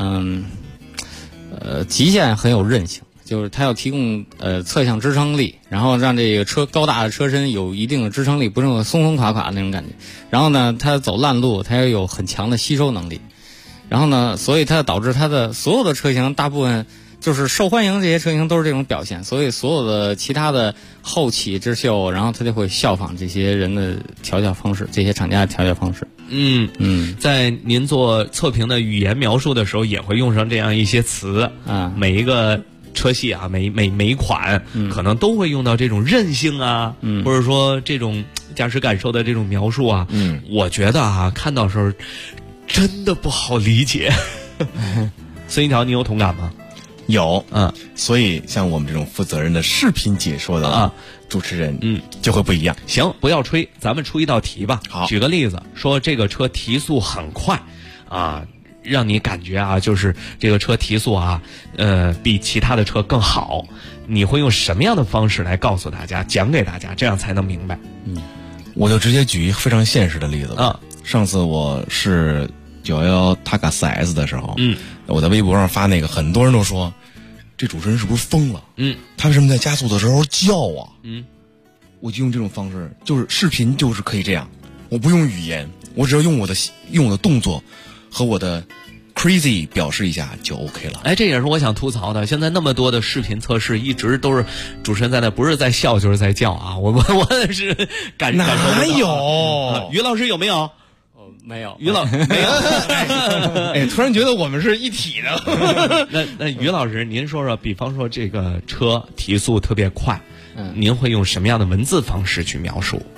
Speaker 10: 极限很有韧性。就是它要提供侧向支撑力，然后让这个车高大的车身有一定的支撑力，不是松松垮垮的那种感觉。然后呢，它走烂路，它要有很强的吸收能力。然后呢，所以它导致它的所有的车型大部分就是受欢迎，这些车型都是这种表现。所以所有的其他的后起之秀，然后它就会效仿这些人的调教方式，这些厂家的调教方式。
Speaker 6: 在您做测评的语言描述的时候，也会用上这样一些词啊，每一个车系啊，每一款可能都会用到这种韧性啊，或者说这种驾驶感受的这种描述啊。我觉得啊，看到时候真的不好理解。孙一条，你有同感吗？
Speaker 9: 有。所以像我们这种负责任的视频解说的主持人，就会不一样。
Speaker 6: 行，不要吹，咱们出一道题吧。好，举个例子，说这个车提速很快啊，让你感觉啊，就是这个车提速啊，比其他的车更好。你会用什么样的方式来告诉大家，讲给大家，这样才能明白？
Speaker 9: 我就直接举一个非常现实的例子吧。上次我是911 Taka 4S 的时候，我在微博上发那个，很多人都说这主持人是不是疯了？他为什么在加速的时候叫啊？我就用这种方式，就是视频就是可以这样，我不用语言，我只要用我的动作和我的 crazy 表示一下就 OK 了。
Speaker 6: 这也是我想吐槽的。现在那么多的视频测试，一直都是主持人在那，不是在笑就是在叫啊！我是感受不到。
Speaker 9: 哪有？
Speaker 6: 于老师有没有？
Speaker 10: 没有。
Speaker 6: 于老没有。
Speaker 9: 突然觉得我们是一体的。
Speaker 6: 那于老师，您说说，比方说这个车提速特别快，您会用什么样的文字方式去描述？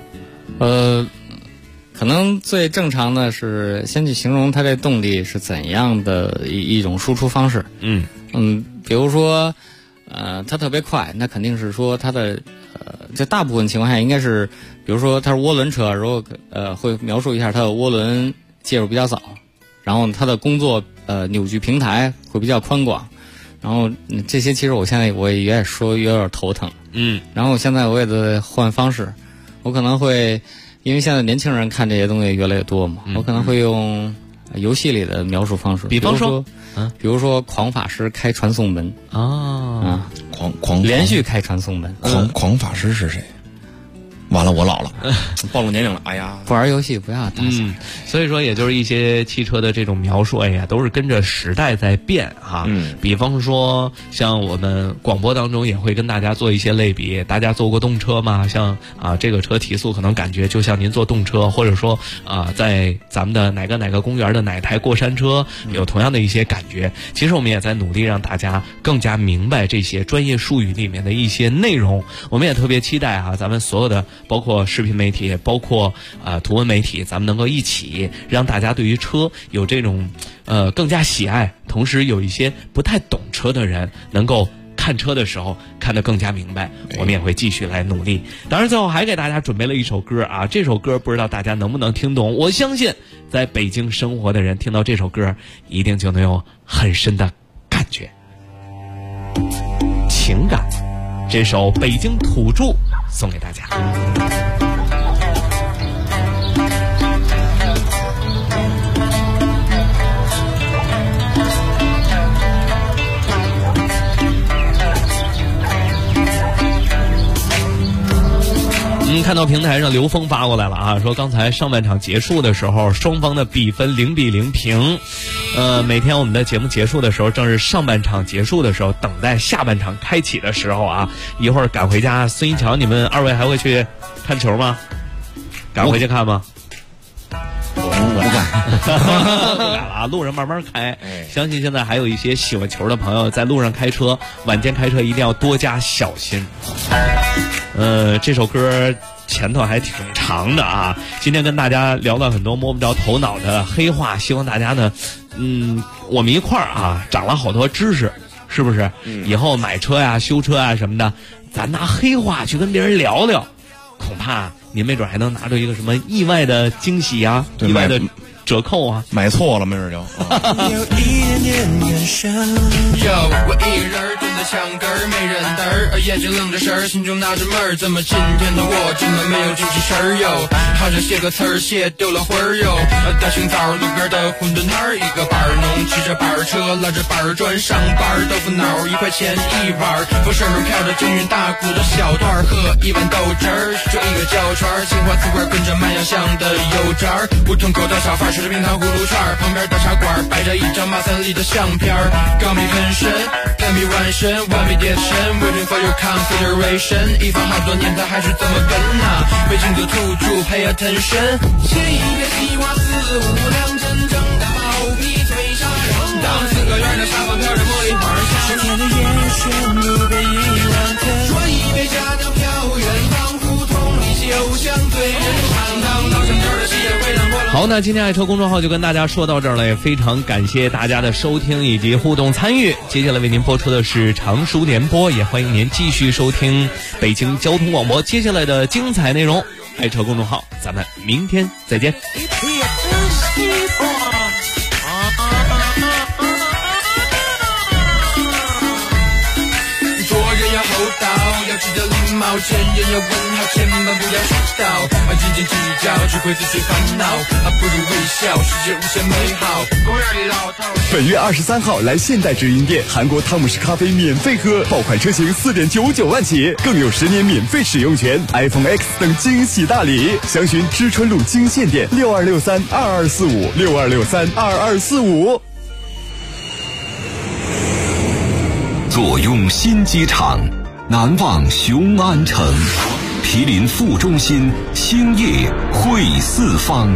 Speaker 10: 可能最正常的是先去形容它这动力是怎样的一种输出方式。比如说它特别快，那肯定是说它的这大部分情况下应该是，比如说它是涡轮车，如果会描述一下它的涡轮介入比较早，然后它的工作扭矩平台会比较宽广，然后这些其实我现在我也说有点头疼。然后现在我也在换方式，我可能会因为现在年轻人看这些东西越来越多嘛，我可能会用游戏里的描述方式，
Speaker 6: 比方说，
Speaker 10: 比如说狂法师开传送门
Speaker 9: 狂
Speaker 10: 连续开传送门，
Speaker 9: 狂法师是谁？完了，我老了，暴露年龄了。哎呀，
Speaker 10: 不玩游戏不要打死。
Speaker 6: 所以说，也就是一些汽车的这种描述，哎呀，都是跟着时代在变哈。比方说，像我们广播当中也会跟大家做一些类比。大家坐过动车吗？像这个车提速可能感觉就像您坐动车，或者说在咱们的哪个公园的哪台过山车有同样的一些感觉。其实我们也在努力让大家更加明白这些专业术语里面的一些内容。我们也特别期待咱们所有的。包括视频媒体，包括图文媒体，咱们能够一起让大家对于车有这种更加喜爱，同时有一些不太懂车的人能够看车的时候看得更加明白。我们也会继续来努力。当然最后还给大家准备了一首歌这首歌不知道大家能不能听懂，我相信在北京生活的人听到这首歌一定就能有很深的感觉，情感。这首北京土著送给大家。看到平台上刘峰发过来了说刚才上半场结束的时候，双方的比分0-0平。每天我们的节目结束的时候，正是上半场结束的时候，等待下半场开启的时候一会儿赶回家。孙一桥，你们二位还会去看球吗？赶回去看吗？
Speaker 9: 不敢
Speaker 6: 了路上慢慢开。相信现在还有一些喜欢球的朋友在路上开车，晚间开车一定要多加小心。这首歌前头还挺长的今天跟大家聊了很多摸不着头脑的黑话，希望大家呢我们一块儿长了好多知识，是不是？以后买车呀修车呀什么的，咱拿黑话去跟别人聊聊，恐怕您没准还能拿出一个什么意外的惊喜意外的折扣
Speaker 9: 买错了没人聊。
Speaker 15: 有一点点眼神，我一个人蹲在墙根儿，没人嘚儿，眼睛愣着神儿，心中纳着闷儿，怎么今天的我这么没有精气神儿哟？好像写个词儿写丢了魂儿哟。大清早路边的馄饨摊儿，一个板儿农骑着板儿车，拉着板儿砖上班儿，豆腐脑1块钱一碗儿，风声飘着京韵大鼓的小段儿，喝一碗豆汁儿，就一个胶串儿，青花瓷罐跟着卖洋香的油渣儿，胡同口的小贩吃着冰糖葫芦串儿，旁边的茶馆摆着一张马三立的相片儿，钢笔喷身，干笔完身，完美叠身 ，waiting for your consideration， 一放好多年他还是这么笨北京的土著 pay attention， 写一遍西瓜4、5两，真正的毛笔推上人，当4个圆的沙发飘着茉莉花香，春天的眼神路边一碗天，说一杯佳酿飘远方，胡同里酒香对人唱，当老乡这儿的喜宴会让我。
Speaker 6: 好，那今天爱车公众号就跟大家说到这儿了，也非常感谢大家的收听以及互动参与。接下来为您播出的是常熟联播，也欢迎您继续收听北京交通广播接下来的精彩内容。爱车公众号，咱们明天再见。
Speaker 15: 要记得礼貌，见人要问好，千万不要说到斤斤计较，只会自寻烦恼不如微笑，世界无限美好。公园里老头。
Speaker 18: 本月23号来现代直营店，韩国汤姆士咖啡免费喝，爆款车型4.99万起，更有10年免费使用权 ，iPhone X 等惊喜大礼。详询知春路金线店62632245，62632245。
Speaker 8: 坐拥新机场，难忘雄安城，毗邻副中心，兴业汇四方。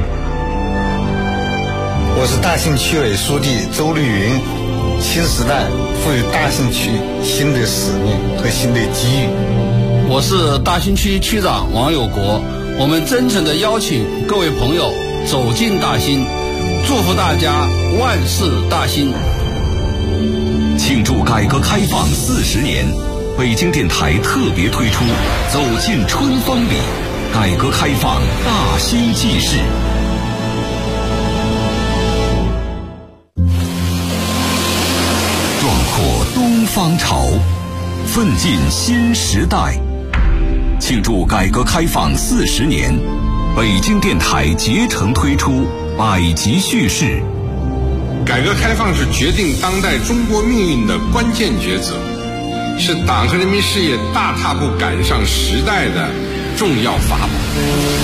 Speaker 21: 我是大兴区委书记周绿云，新时代赋予大兴区新的使命和新的机遇。
Speaker 22: 我是大兴区区长王有国，我们真诚地邀请各位朋友走进大兴，祝福大家万事大兴。
Speaker 8: 庆祝改革开放40年，北京电台特别推出走进春风里，改革开放大兴纪事。壮阔东方潮，奋进新时代。庆祝改革开放40年，
Speaker 16: 北京电台竭诚推出百集叙事。
Speaker 1: 改革开放是决定当代中国命运的关键抉择，是党和人民事业大踏步赶上时代的重要法宝。